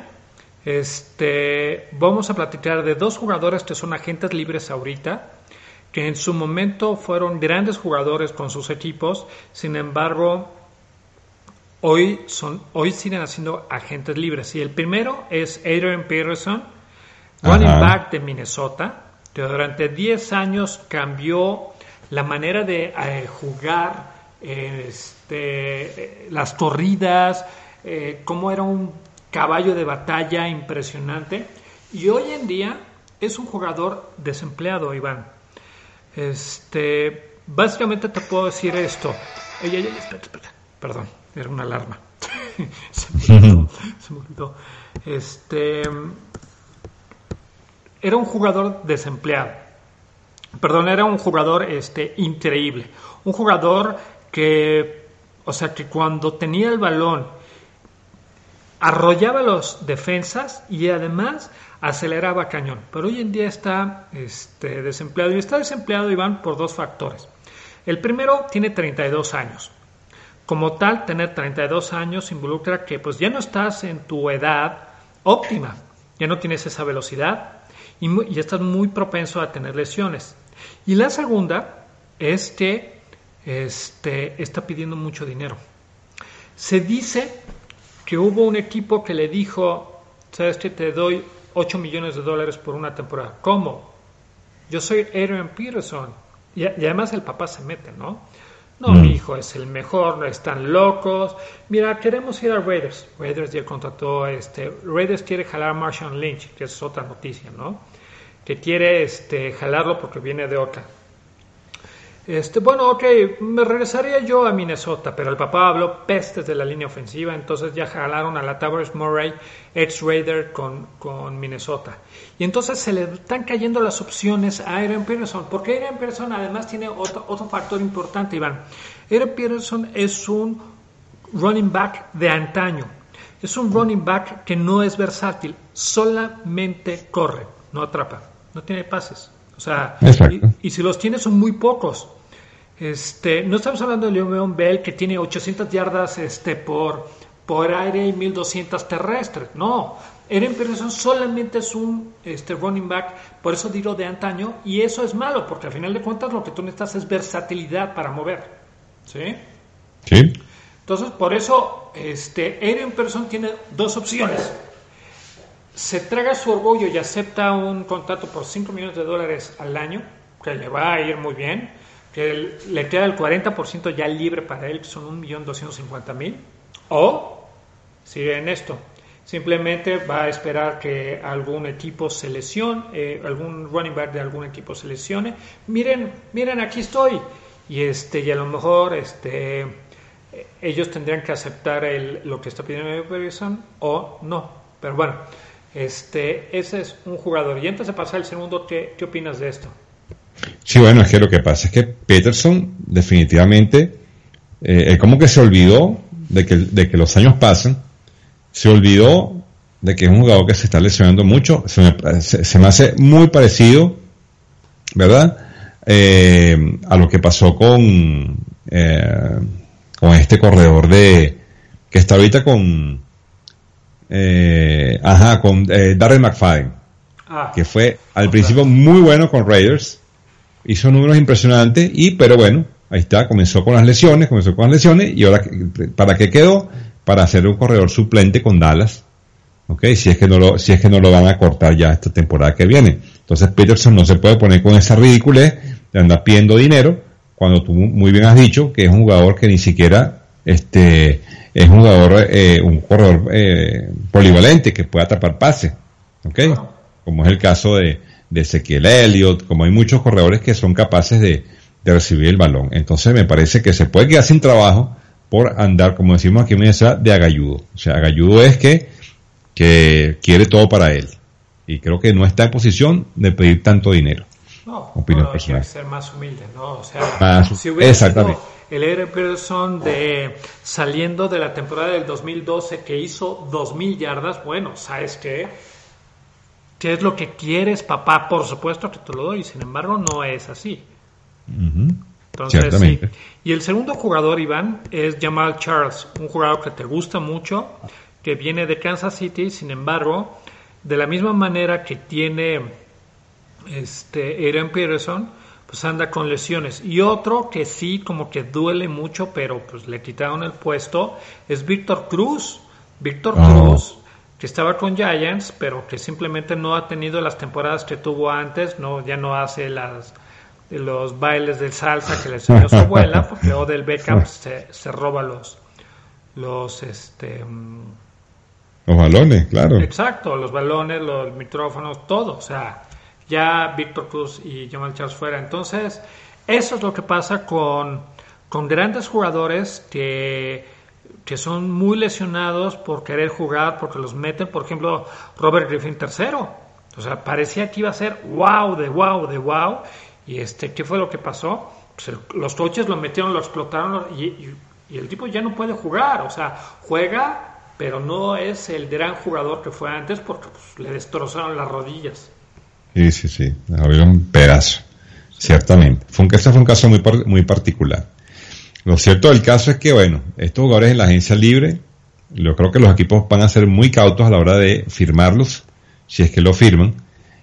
vamos a platicar de dos jugadores que son agentes libres ahorita, que en su momento fueron grandes jugadores con sus equipos. Sin embargo, hoy siguen siendo agentes libres. Y el primero es Adrian Peterson, running back de Minnesota, que durante 10 años cambió la manera de jugar, las corridas, cómo era un caballo de batalla impresionante. Y hoy en día es un jugador desempleado, Iván. Básicamente te puedo decir esto. Espera. Perdón, era una alarma. Se me olvidó. Era un jugador desempleado. Perdón, era un jugador increíble. Un jugador que cuando tenía el balón arrollaba a los defensas y además aceleraba cañón. Pero hoy en día está desempleado. Y está desempleado, Iván, por dos factores. El primero, tiene 32 años. Como tal, tener 32 años involucra que pues ya no estás en tu edad óptima. Ya no tienes esa velocidad y estás muy propenso a tener lesiones. Y la segunda es que está pidiendo mucho dinero. Se dice que hubo un equipo que le dijo, ¿sabes qué? Te doy $8 millones por una temporada. ¿Cómo? Yo soy Adrian Peterson. Y además el papá se mete, ¿no? No, mi hijo es el mejor, están locos. Mira, queremos ir a Raiders. Raiders ya contrató, Raiders quiere jalar a Marshawn Lynch, que es otra noticia, ¿no? Que quiere jalarlo porque viene de Oakland. Me regresaría yo a Minnesota, pero el papá habló pestes de la línea ofensiva, entonces ya jalaron a Latavius Murray, ex-Raider con Minnesota. Y entonces se le están cayendo las opciones a Adrian Peterson, porque Adrian Peterson además tiene otro factor importante, Iván. Adrian Peterson es un running back de antaño. Es un running back que no es versátil, solamente corre, no atrapa, no tiene pases. O sea, y si los tiene son muy pocos. No estamos hablando de Le'Veon Bell, que tiene 800 yardas por aire y 1200 terrestres. No, Adrian Peterson solamente es un running back, por eso digo de antaño, y eso es malo, porque al final de cuentas lo que tú necesitas es versatilidad para mover. ¿Sí? Sí. Entonces, por eso Adrian Peterson tiene dos opciones. Se traga su orgullo y acepta un contrato por $5 millones al año, que le va a ir muy bien, que le queda el 40% ya libre para él, que son $1.250.000, o sigue en esto, Simplemente va a esperar que algún equipo se lesione, algún running back de algún equipo se lesione. Miren, aquí estoy. Y a lo mejor ellos tendrían que aceptar lo que está pidiendo Peterson o no. Pero bueno, ese es un jugador. Y antes de pasar al segundo, ¿qué opinas de esto? Sí, bueno, es que lo que pasa es que Peterson definitivamente como que se olvidó de que los años pasan, se olvidó de que es un jugador que se está lesionando mucho. Se me hace muy parecido, ¿verdad? A lo que pasó con este corredor que está ahorita con Darren McFadden, que fue al principio muy bueno con Raiders, hizo números impresionantes, pero bueno, ahí está, comenzó con las lesiones, y ahora, ¿para qué quedó? Para ser un corredor suplente con Dallas, ¿okay? Si es que no lo van a cortar ya esta temporada que viene. Entonces Peterson no se puede poner con esa ridiculez de andar pidiendo dinero, cuando tú muy bien has dicho que es un jugador que ni siquiera es un jugador, un corredor polivalente que puede atrapar pases, ¿okay? Como es el caso de Ezequiel Elliott, como hay muchos corredores que son capaces de recibir el balón. Entonces me parece que se puede quedar sin trabajo por andar, como decimos aquí en Venezuela, de agalludo. O sea, agalludo es que quiere todo para él. Y creo que no está en posición de pedir tanto dinero. No, opinión personal. Quiere ser más humilde, ¿no? O sea, si hubiera sido el Adrian Peterson saliendo de la temporada del 2012 que hizo 2,000 yardas, bueno, ¿sabes qué? ¿Qué es lo que quieres, papá? Por supuesto que te lo doy, sin embargo, no es así. Uh-huh. Entonces, sí. Y el segundo jugador, Iván, es Jamaal Charles, un jugador que te gusta mucho, que viene de Kansas City, sin embargo, de la misma manera que tiene Adrian Peterson, pues anda con lesiones. Y otro que sí, como que duele mucho, pero pues le quitaron el puesto, es Víctor Cruz. Cruz, que estaba con Giants, pero que simplemente no ha tenido las temporadas que tuvo antes, ya no hace los bailes de salsa que le enseñó su abuela, porque Odell Beckham se roba los balones, claro. Exacto, los balones, los micrófonos, todo. O sea, ya Víctor Cruz y Jamaal Charles fuera. Entonces, eso es lo que pasa con grandes jugadores que son muy lesionados por querer jugar, porque los meten. Por ejemplo, Robert Griffin III. O sea, parecía que iba a ser wow. Y ¿qué fue lo que pasó? Pues los coaches lo metieron, lo explotaron y el tipo ya no puede jugar. O sea, juega, pero no es el gran jugador que fue antes porque pues, le destrozaron las rodillas. Sí, le abrieron un pedazo, ciertamente. Ese fue un caso muy particular. Lo cierto del caso es que, bueno, estos jugadores en la agencia libre, yo creo que los equipos van a ser muy cautos a la hora de firmarlos, si es que lo firman,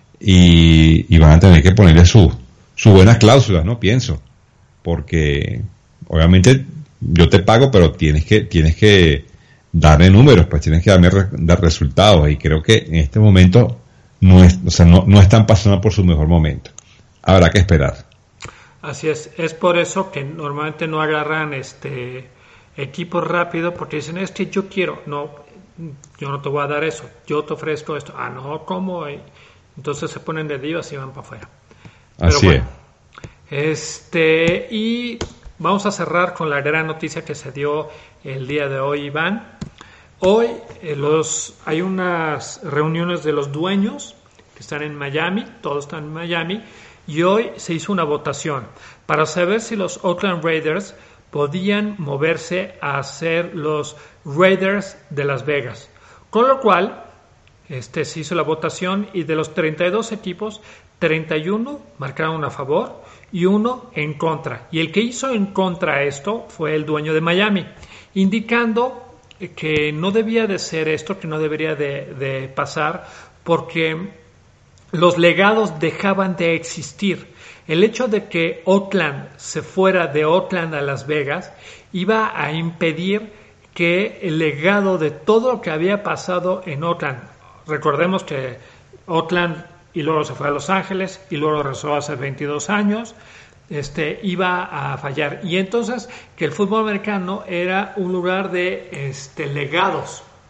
y van a tener que ponerle sus buenas cláusulas, ¿no? Pienso, porque obviamente yo te pago, pero tienes que darme números, pues tienes que dar resultados, y creo que en este momento no están pasando por su mejor momento. Habrá que esperar. Así es por eso que normalmente no agarran equipos rápido, porque dicen, yo quiero, no, yo no te voy a dar eso, yo te ofrezco esto, no, ¿cómo? Entonces se ponen de divas y van para afuera. Así bueno, es. Y vamos a cerrar con la gran noticia que se dio el día de hoy, Iván. Hoy hay unas reuniones de los dueños que están en Miami, todos están en Miami, y hoy se hizo una votación para saber si los Oakland Raiders podían moverse a ser los Raiders de Las Vegas. Con lo cual, se hizo la votación y de los 32 equipos, 31 marcaron a favor y 1 en contra. Y el que hizo en contra esto fue el dueño de Miami, indicando que no debía de ser esto, que no debería de pasar, porque los legados dejaban de existir. El hecho de que Oakland se fuera de Oakland a Las Vegas iba a impedir que el legado de todo lo que había pasado en Oakland, recordemos que Oakland y luego se fue a Los Ángeles y luego regresó hace 22 años, iba a fallar. Y entonces que el fútbol americano era un lugar de legados.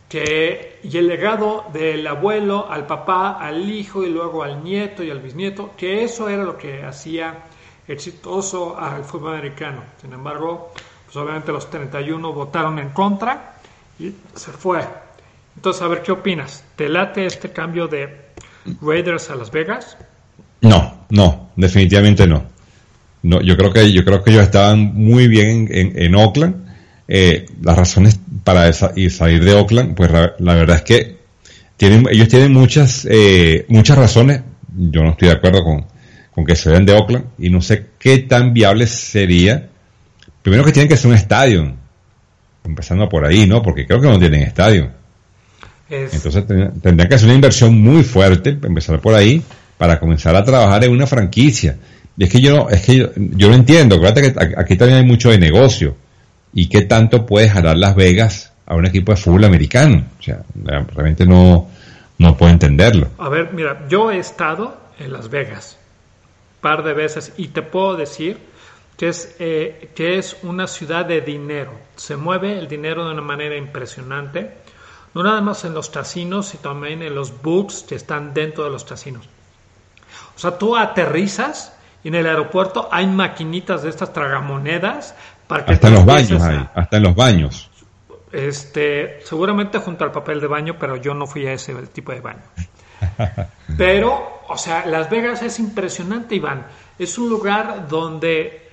y el legado del abuelo al papá, al hijo y luego al nieto y al bisnieto, que eso era lo que hacía exitoso al fútbol americano. Sin embargo, pues obviamente los 31 votaron en contra y se fue. Entonces, a ver, ¿qué opinas? ¿Te late este cambio de Raiders a Las Vegas? No, definitivamente no. No, yo creo que ellos estaban muy bien en Oakland. Las razones para salir de Oakland, pues la verdad es que ellos tienen muchas razones. Yo no estoy de acuerdo con que se vayan de Oakland y no sé qué tan viable sería. Primero que tienen que ser un estadio, empezando por ahí, ¿no? Porque creo que no tienen estadio. Entonces tendrían que hacer una inversión muy fuerte, empezar por ahí, para comenzar a trabajar en una franquicia. Y es que yo lo entiendo. Acuérdate que aquí también hay mucho de negocio. ¿Y qué tanto puede jalar Las Vegas a un equipo de fútbol americano? O sea, realmente no puedo entenderlo. A ver, mira, yo he estado en Las Vegas un par de veces y te puedo decir que es una ciudad de dinero. Se mueve el dinero de una manera impresionante, no nada más en los casinos, sino también en los booths que están dentro de los casinos. O sea, tú aterrizas y en el aeropuerto hay maquinitas de estas tragamonedas para que hasta en los baños hasta en los baños. Seguramente junto al papel de baño, pero yo no fui a ese tipo de baño. Pero, o sea, Las Vegas es impresionante, Iván. Es un lugar donde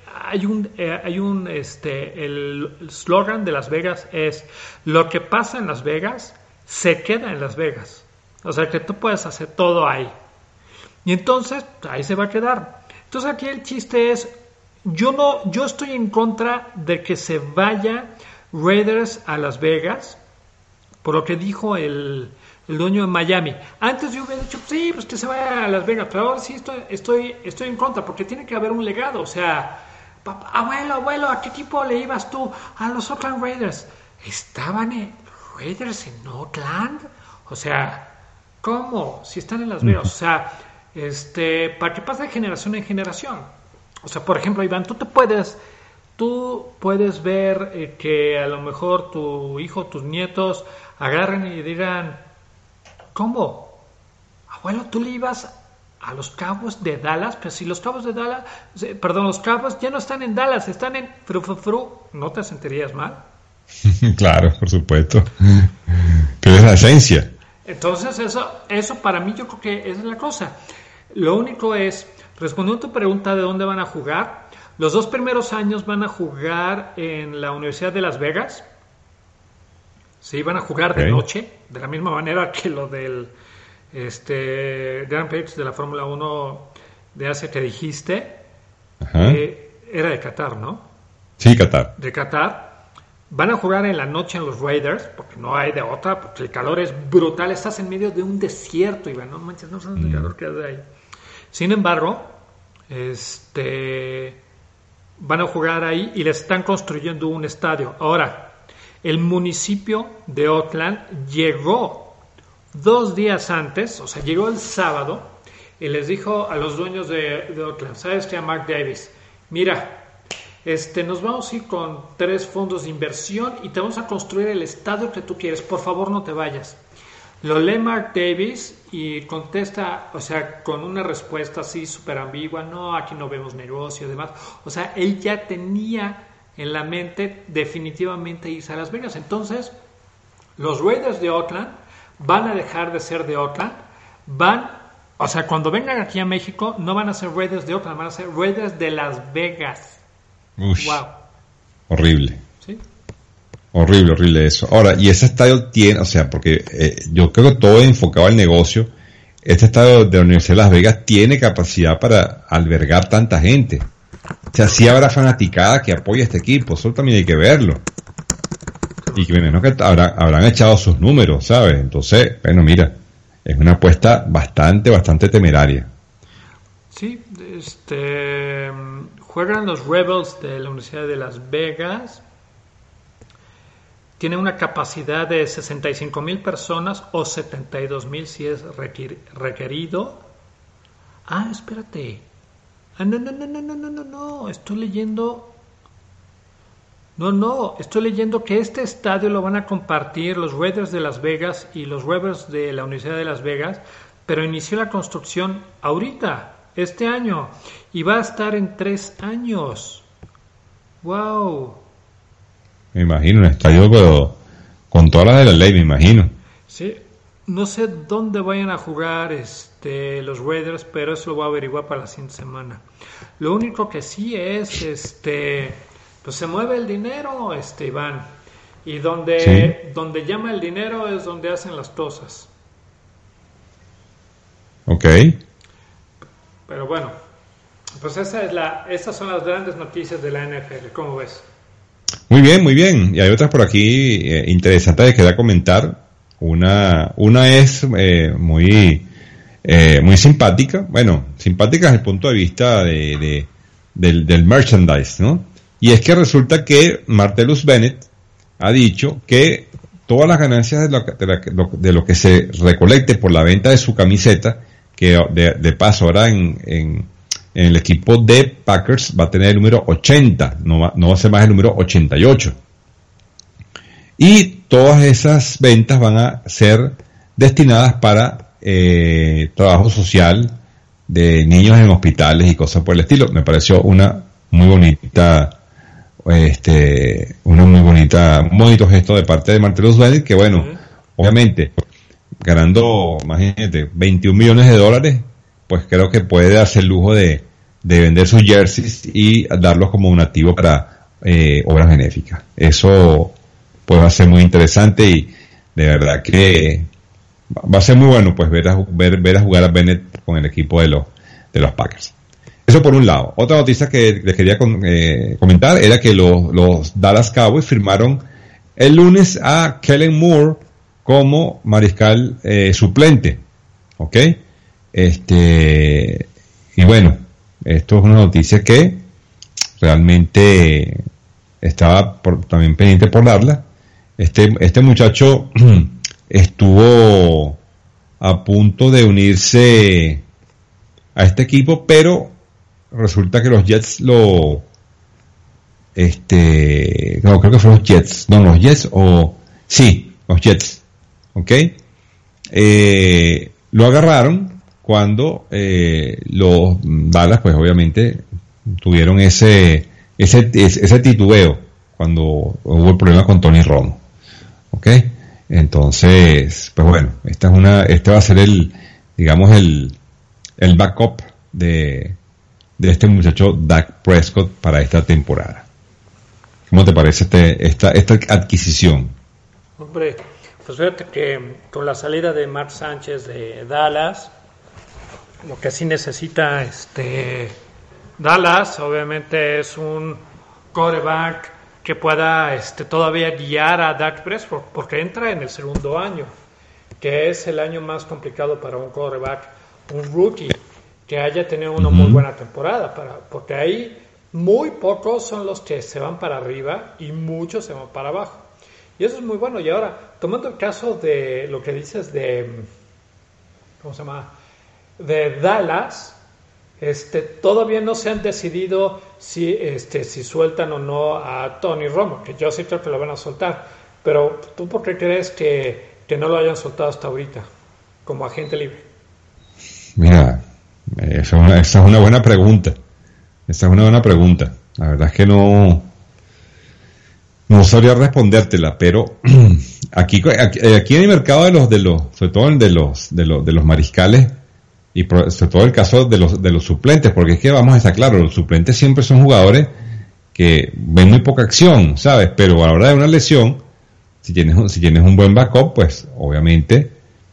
el slogan de Las Vegas es: lo que pasa en Las Vegas se queda en Las Vegas. O sea, que tú puedes hacer todo ahí. Y entonces, ahí se va a quedar. Entonces, aquí el chiste es, yo estoy en contra de que se vaya Raiders a Las Vegas, por lo que dijo el dueño de Miami. Antes yo hubiera dicho, sí, pues que se vaya a Las Vegas, pero ahora sí estoy en contra, porque tiene que haber un legado. O sea, papá, abuelo, ¿a qué equipo le ibas tú? A los Oakland Raiders. ¿Estaban Raiders en Oakland? O sea, ¿cómo? Si están en Las Vegas. O sea, para que pase de generación en generación. O sea, por ejemplo, Iván, tú puedes ver que a lo mejor tu hijo, tus nietos agarren y digan, ¿cómo? Abuelo, tú le ibas a los Cowboys de Dallas, pero si los Cowboys los Cowboys ya no están en Dallas, están en ¿no te sentirías mal? Claro, por supuesto. Pero es la esencia. Entonces eso para mí yo creo que es la cosa. Lo único es, respondiendo a tu pregunta de dónde van a jugar, los 2 primeros años van a jugar en la Universidad de Las Vegas. Sí, van a jugar de noche, de la misma manera que lo del Grand Prix de la Fórmula 1 de Asia que dijiste. Era de Qatar, ¿no? Sí, Qatar. De Qatar. Van a jugar en la noche en los Raiders, porque no hay de otra, porque el calor es brutal. Estás en medio de un desierto, Iván, no manches, no sabes el calor que hay de ahí. Sin embargo, van a jugar ahí y le están construyendo un estadio. Ahora, el municipio de Oakland llegó 2 días antes, o sea, llegó el sábado, y les dijo a los dueños de Oakland, ¿sabes qué? A Mark Davis, mira, nos vamos a ir con 3 fondos de inversión y te vamos a construir el estadio que tú quieres, por favor no te vayas. Lo lee Mark Davis y contesta, o sea, con una respuesta así súper ambigua, no, aquí no vemos negocio y demás. O sea, él ya tenía en la mente definitivamente irse a Las Vegas. Entonces, los Raiders de Oakland van a dejar de ser de Oakland, o sea, cuando vengan aquí a México, no van a ser Raiders de Oakland, van a ser Raiders de Las Vegas. Ush, wow. Horrible. ¿Sí? Horrible eso. Ahora, y ese estadio tiene, o sea, porque yo creo que todo es enfocado al negocio. Este estadio de la Universidad de Las Vegas tiene capacidad para albergar tanta gente. O sea, sí habrá fanaticada que apoye a este equipo, eso también hay que verlo. Y que menos que habrán echado sus números, ¿sabes? Entonces, bueno, mira, es una apuesta bastante temeraria. Sí, juegan los Rebels de la Universidad de Las Vegas. Tiene una capacidad de 65,000 personas o 72,000 si es requerido. Ah, espérate. No. Estoy leyendo. No, estoy leyendo que este estadio lo van a compartir los Raiders de Las Vegas y los Raiders de la Universidad de Las Vegas, pero inició la construcción ahorita, este año, y va a estar en 3 años. ¡Wow! Me imagino, un estadio pero con todas las de la ley, me imagino. Sí, no sé dónde vayan a jugar los Raiders, pero eso lo voy a averiguar para la siguiente semana. Lo único que sí es, pues se mueve el dinero, Iván, y donde llama el dinero es donde hacen las cosas. Ok. Pero bueno, pues esas son las grandes noticias de la NFL, ¿cómo ves? Muy bien, y hay otras por aquí interesantes que quería comentar. Una es muy simpática, bueno, simpática desde el punto de vista del merchandise, ¿no? Y es que resulta que Martellus Bennett ha dicho que todas las ganancias de lo que se recolecte por la venta de su camiseta, que de paso ahora en el equipo de Packers va a tener el número 80, no va a ser más el número 88. Y todas esas ventas van a ser destinadas para trabajo social de niños en hospitales y cosas por el estilo. Me pareció un bonito gesto de parte de Martellus Bennett, que bueno, obviamente, ganando, imagínate, $21 millones, pues creo que puede darse el lujo de vender sus jerseys y darlos como un activo para obras benéficas. Eso pues va a ser muy interesante y de verdad que va a ser muy bueno pues ver a jugar a Bennett con el equipo de los Packers. Eso por un lado. Otra noticia que les quería comentar era que los Dallas Cowboys firmaron el lunes a Kellen Moore como mariscal suplente. ¿Ok? Y bueno, esto es una noticia que realmente estaba también pendiente por darla. Este muchacho estuvo a punto de unirse a este equipo, pero resulta que los Jets no, creo que fueron los Jets, ¿ok? Lo agarraron cuando los Dallas, pues obviamente tuvieron ese titubeo cuando hubo el problema con Tony Romo, ¿ok? Entonces, pues bueno, este va a ser el backup de este muchacho Dak Prescott para esta temporada. ¿Cómo te parece esta adquisición? Hombre, pues fíjate que con la salida de Mark Sánchez de Dallas, lo que sí necesita Dallas obviamente es un quarterback que pueda todavía guiar a Dak Prescott, porque entra en el segundo año, que es el año más complicado para un quarterback, un rookie, que haya tenido una muy buena temporada, porque ahí muy pocos son los que se van para arriba y muchos se van para abajo. Y eso es muy bueno. Y ahora, tomando el caso de lo que dices de Dallas, todavía no se han decidido si sueltan o no a Tony Romo, que yo sí creo que lo van a soltar. Pero ¿tú por qué crees que no lo hayan soltado hasta ahorita como agente libre? Mira, esa es una buena pregunta. La verdad es que no sabría respondértela, pero aquí en el mercado sobre todo de los mariscales, y sobre todo el caso de los suplentes, porque es que vamos a estar claros, los suplentes siempre son jugadores que ven muy poca acción, ¿sabes? Pero a la hora de una lesión, si tienes un buen backup, pues obviamente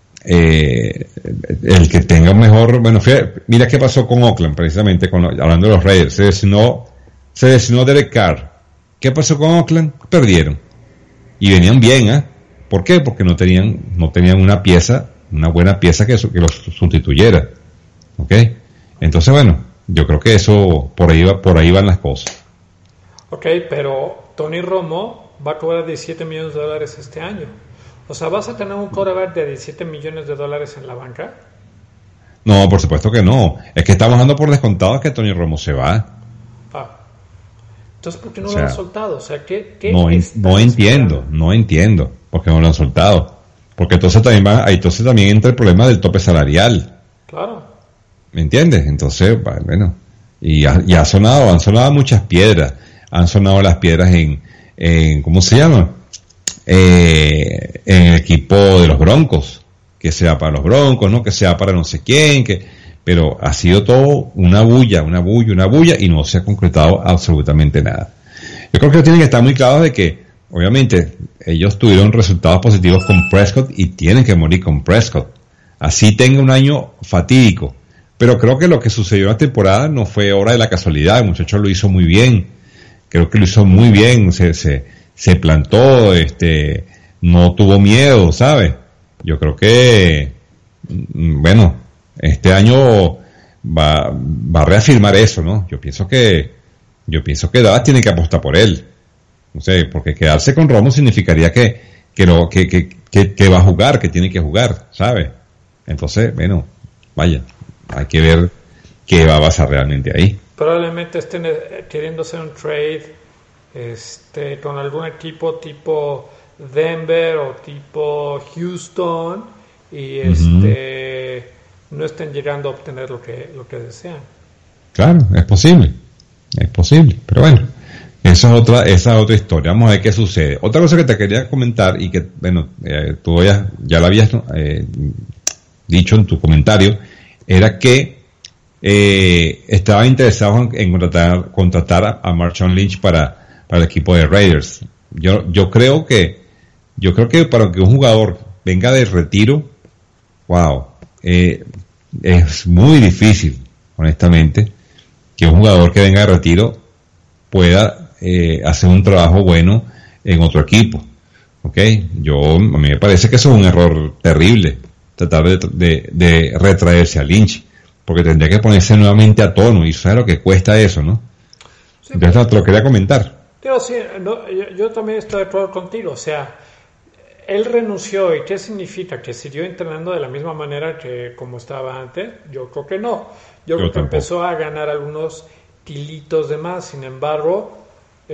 el que tenga un mejor, bueno, mira qué pasó con Oakland, precisamente hablando de los Raiders, se lesionó Derek Carr. ¿Qué pasó con Oakland? Perdieron. Y venían bien, ¿eh? ¿Por qué? Porque no tenían una buena pieza que los sustituyera. ¿Ok? Entonces, bueno, yo creo que eso, por ahí van las cosas. Ok, pero Tony Romo va a cobrar $17 millones este año. O sea, ¿vas a tener un quarterback de $17 millones en la banca? No, por supuesto que no. Es que estamos dando por descontado que Tony Romo se va. Entonces, ¿por qué no lo han soltado? O sea, ¿qué no entiendo por qué no lo han soltado. Porque entonces también entra el problema del tope salarial. Claro. ¿Me entiendes? Entonces, bueno, han sonado muchas piedras. Han sonado las piedras en ¿cómo se llama? En el equipo de los Broncos. Que sea para los Broncos, ¿no? Que sea para no sé quién, pero ha sido todo una bulla, y no se ha concretado absolutamente nada. Yo creo que tienen que estar muy claros de que, obviamente, ellos tuvieron resultados positivos con Prescott y tienen que morir con Prescott. Así tenga un año fatídico. Pero creo que lo que sucedió en la temporada no fue obra de la casualidad. El muchacho lo hizo muy bien. Creo que lo hizo muy bien. Se plantó, no tuvo miedo, ¿sabes? Yo creo que, bueno, este año va a reafirmar eso, ¿no? Yo pienso que Dallas tiene que apostar por él. No sé, porque quedarse con Romo significaría que va a jugar, que tiene que jugar, ¿sabes? Entonces, bueno, vaya, hay que ver qué va a pasar realmente ahí. Probablemente estén queriendo hacer un trade con algún equipo tipo Denver o tipo Houston y no estén llegando a obtener lo que desean. Claro, es posible, pero bueno, esa es otra historia. Vamos a ver qué sucede. Otra cosa que te quería comentar y que, bueno, tú ya la habías dicho en tu comentario, era que estaba interesado en contratar a Marshawn Lynch para el equipo de Raiders. Yo creo que para que un jugador venga de retiro, es muy difícil, honestamente, que un jugador que venga de retiro pueda hacer un trabajo bueno en otro equipo. ¿Ok? A mí me parece que eso es un error terrible, tratar de retraerse a Lynch, porque tendría que ponerse nuevamente a tono, y sabes lo que cuesta eso, ¿no? Sí, entonces te lo quería comentar. Sí, yo también estoy de acuerdo contigo, o sea, él renunció, ¿y qué significa? ¿Que siguió entrenando de la misma manera que como estaba antes? Yo creo que no. Yo creo que empezó a ganar algunos kilitos de más. Sin embargo,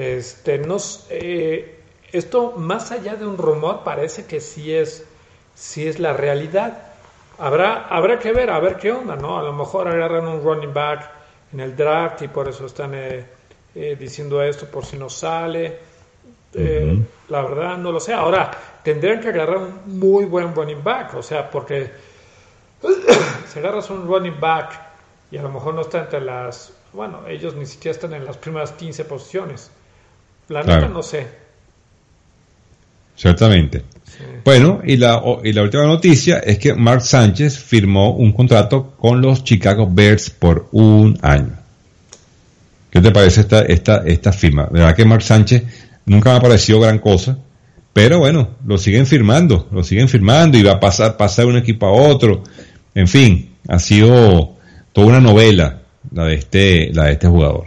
esto más allá de un rumor parece que sí es la realidad. Habrá que ver, a ver qué onda, ¿no? A lo mejor agarran un running back en el draft y por eso están diciendo esto, por si no sale. La verdad no lo sé. Ahora tendrían que agarrar un muy buen running back, o sea, porque si agarras un running back y a lo mejor no está entre ellos ni siquiera están en las primeras 15 posiciones. La neta no sé. Ciertamente. Sí. Bueno, y la última noticia es que Mark Sánchez firmó un contrato con los Chicago Bears por 1 año. ¿Qué te parece esta firma? De verdad que Mark Sánchez nunca me ha parecido gran cosa, pero bueno, lo siguen firmando y va a pasar de un equipo a otro. En fin, ha sido toda una novela la de este jugador.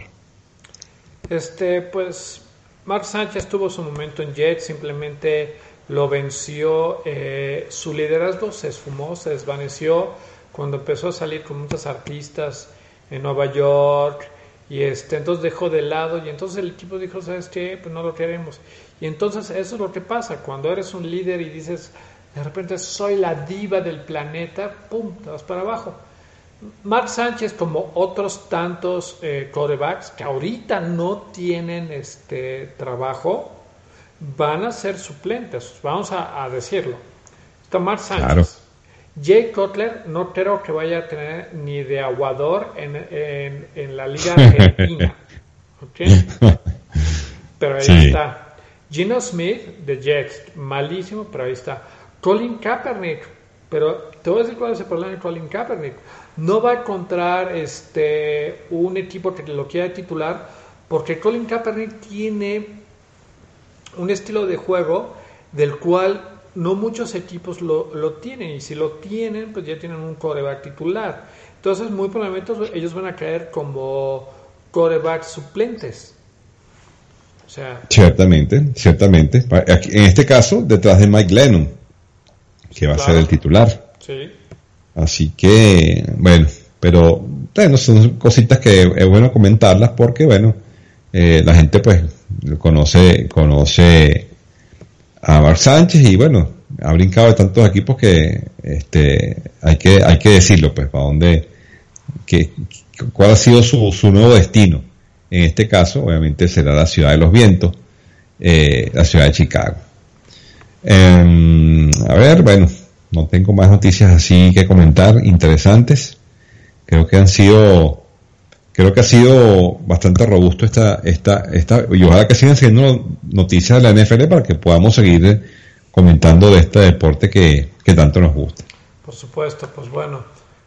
Pues Mark Sánchez tuvo su momento en Jets, simplemente lo venció, su liderazgo se esfumó, se desvaneció cuando empezó a salir con muchos artistas en Nueva York. Y entonces dejó de lado y entonces el equipo dijo, ¿sabes qué? Pues no lo queremos. Y entonces eso es lo que pasa cuando eres un líder y dices, de repente soy la diva del planeta, ¡pum!, te vas para abajo. Mark Sánchez, como otros tantos quarterbacks que ahorita no tienen trabajo, van a ser suplentes, vamos a decirlo. Está Mark Sánchez. Claro. Jay Cutler no creo que vaya a tener ni de aguador en la Liga Argentina. ¿Okay? Pero ahí está. Geno Smith de Jets, malísimo, pero ahí está. Colin Kaepernick, pero te voy a decir cuál es el problema de Colin Kaepernick. No va a encontrar un equipo que lo quiera titular, porque Colin Kaepernick tiene un estilo de juego del cual no muchos equipos lo tienen, y si lo tienen, pues ya tienen un quarterback titular. Entonces, muy probablemente ellos van a caer como quarterbacks suplentes. O sea, ciertamente. En este caso, detrás de Mike Glennon, que va a ser el titular. Sí. Así que, bueno, pero son cositas que es bueno comentarlas porque, bueno, La gente pues conoce a Marc Sánchez y bueno, ha brincado de tantos equipos que hay que decirlo, pues, para dónde, cuál ha sido su nuevo destino. En este caso, obviamente, será la ciudad de los vientos, la ciudad de Chicago. A ver, bueno, no tengo más noticias así que comentar, interesantes. Creo que ha sido bastante robusto esta, y ojalá que sigan siendo noticias de la NFL para que podamos seguir comentando de este deporte que tanto nos gusta. Por supuesto, pues bueno,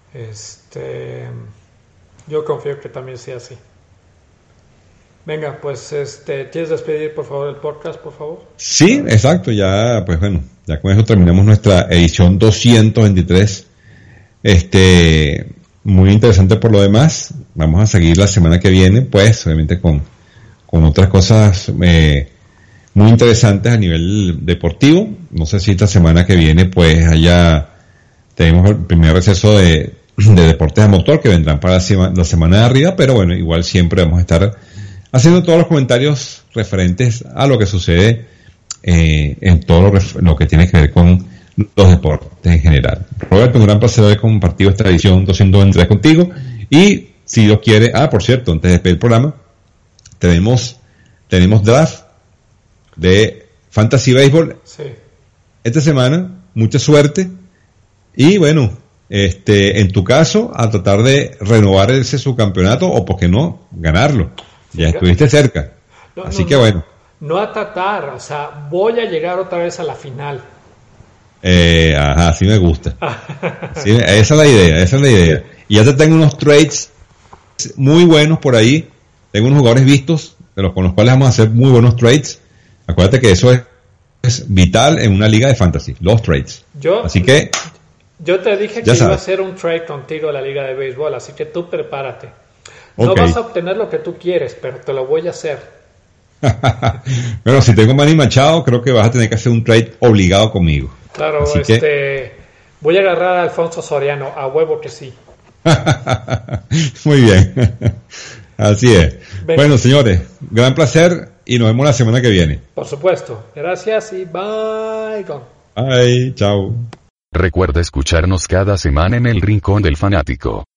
yo confío que también sea así. Venga, pues, ¿quieres despedir, por favor, el podcast, por favor? Sí, exacto, ya, pues bueno, ya con eso terminamos nuestra edición 223. Muy interesante por lo demás. Vamos a seguir la semana que viene, pues, obviamente con otras cosas muy interesantes a nivel deportivo. No sé si esta semana que viene, pues, tenemos el primer receso de deportes a motor que vendrán para la semana de arriba, pero bueno, igual siempre vamos a estar haciendo todos los comentarios referentes a lo que sucede en todo lo que tiene que ver con los deportes en general. Roberto, un gran placer haber compartido esta edición 223 contigo, y si Dios quiere, por cierto, antes de despedir el programa, tenemos draft de Fantasy Baseball esta semana. Mucha suerte y bueno, en tu caso, a tratar de renovar ese subcampeonato, o por qué no, ganarlo. Ya estuviste cerca. Así que bueno. No a tratar, o sea, voy a llegar otra vez a la final. Sí me gusta. Sí, esa es la idea. Y ya te tengo unos trades muy buenos por ahí. Tengo unos jugadores vistos con los cuales vamos a hacer muy buenos trades. Acuérdate que eso es vital en una liga de fantasy, los trades. Así que yo te dije que iba a hacer un trade contigo en la liga de béisbol, así que tú prepárate. No vas a obtener lo que tú quieres, pero te lo voy a hacer. Bueno, si tengo Manny Machado, creo que vas a tener que hacer un trade obligado conmigo. Claro, voy a agarrar a Alfonso Soriano, a huevo que sí. Muy bien. Así es. Bueno, señores, gran placer y nos vemos la semana que viene. Por supuesto. Gracias y bye. Bye, chao. Recuerda escucharnos cada semana en El Rincón del Fanático.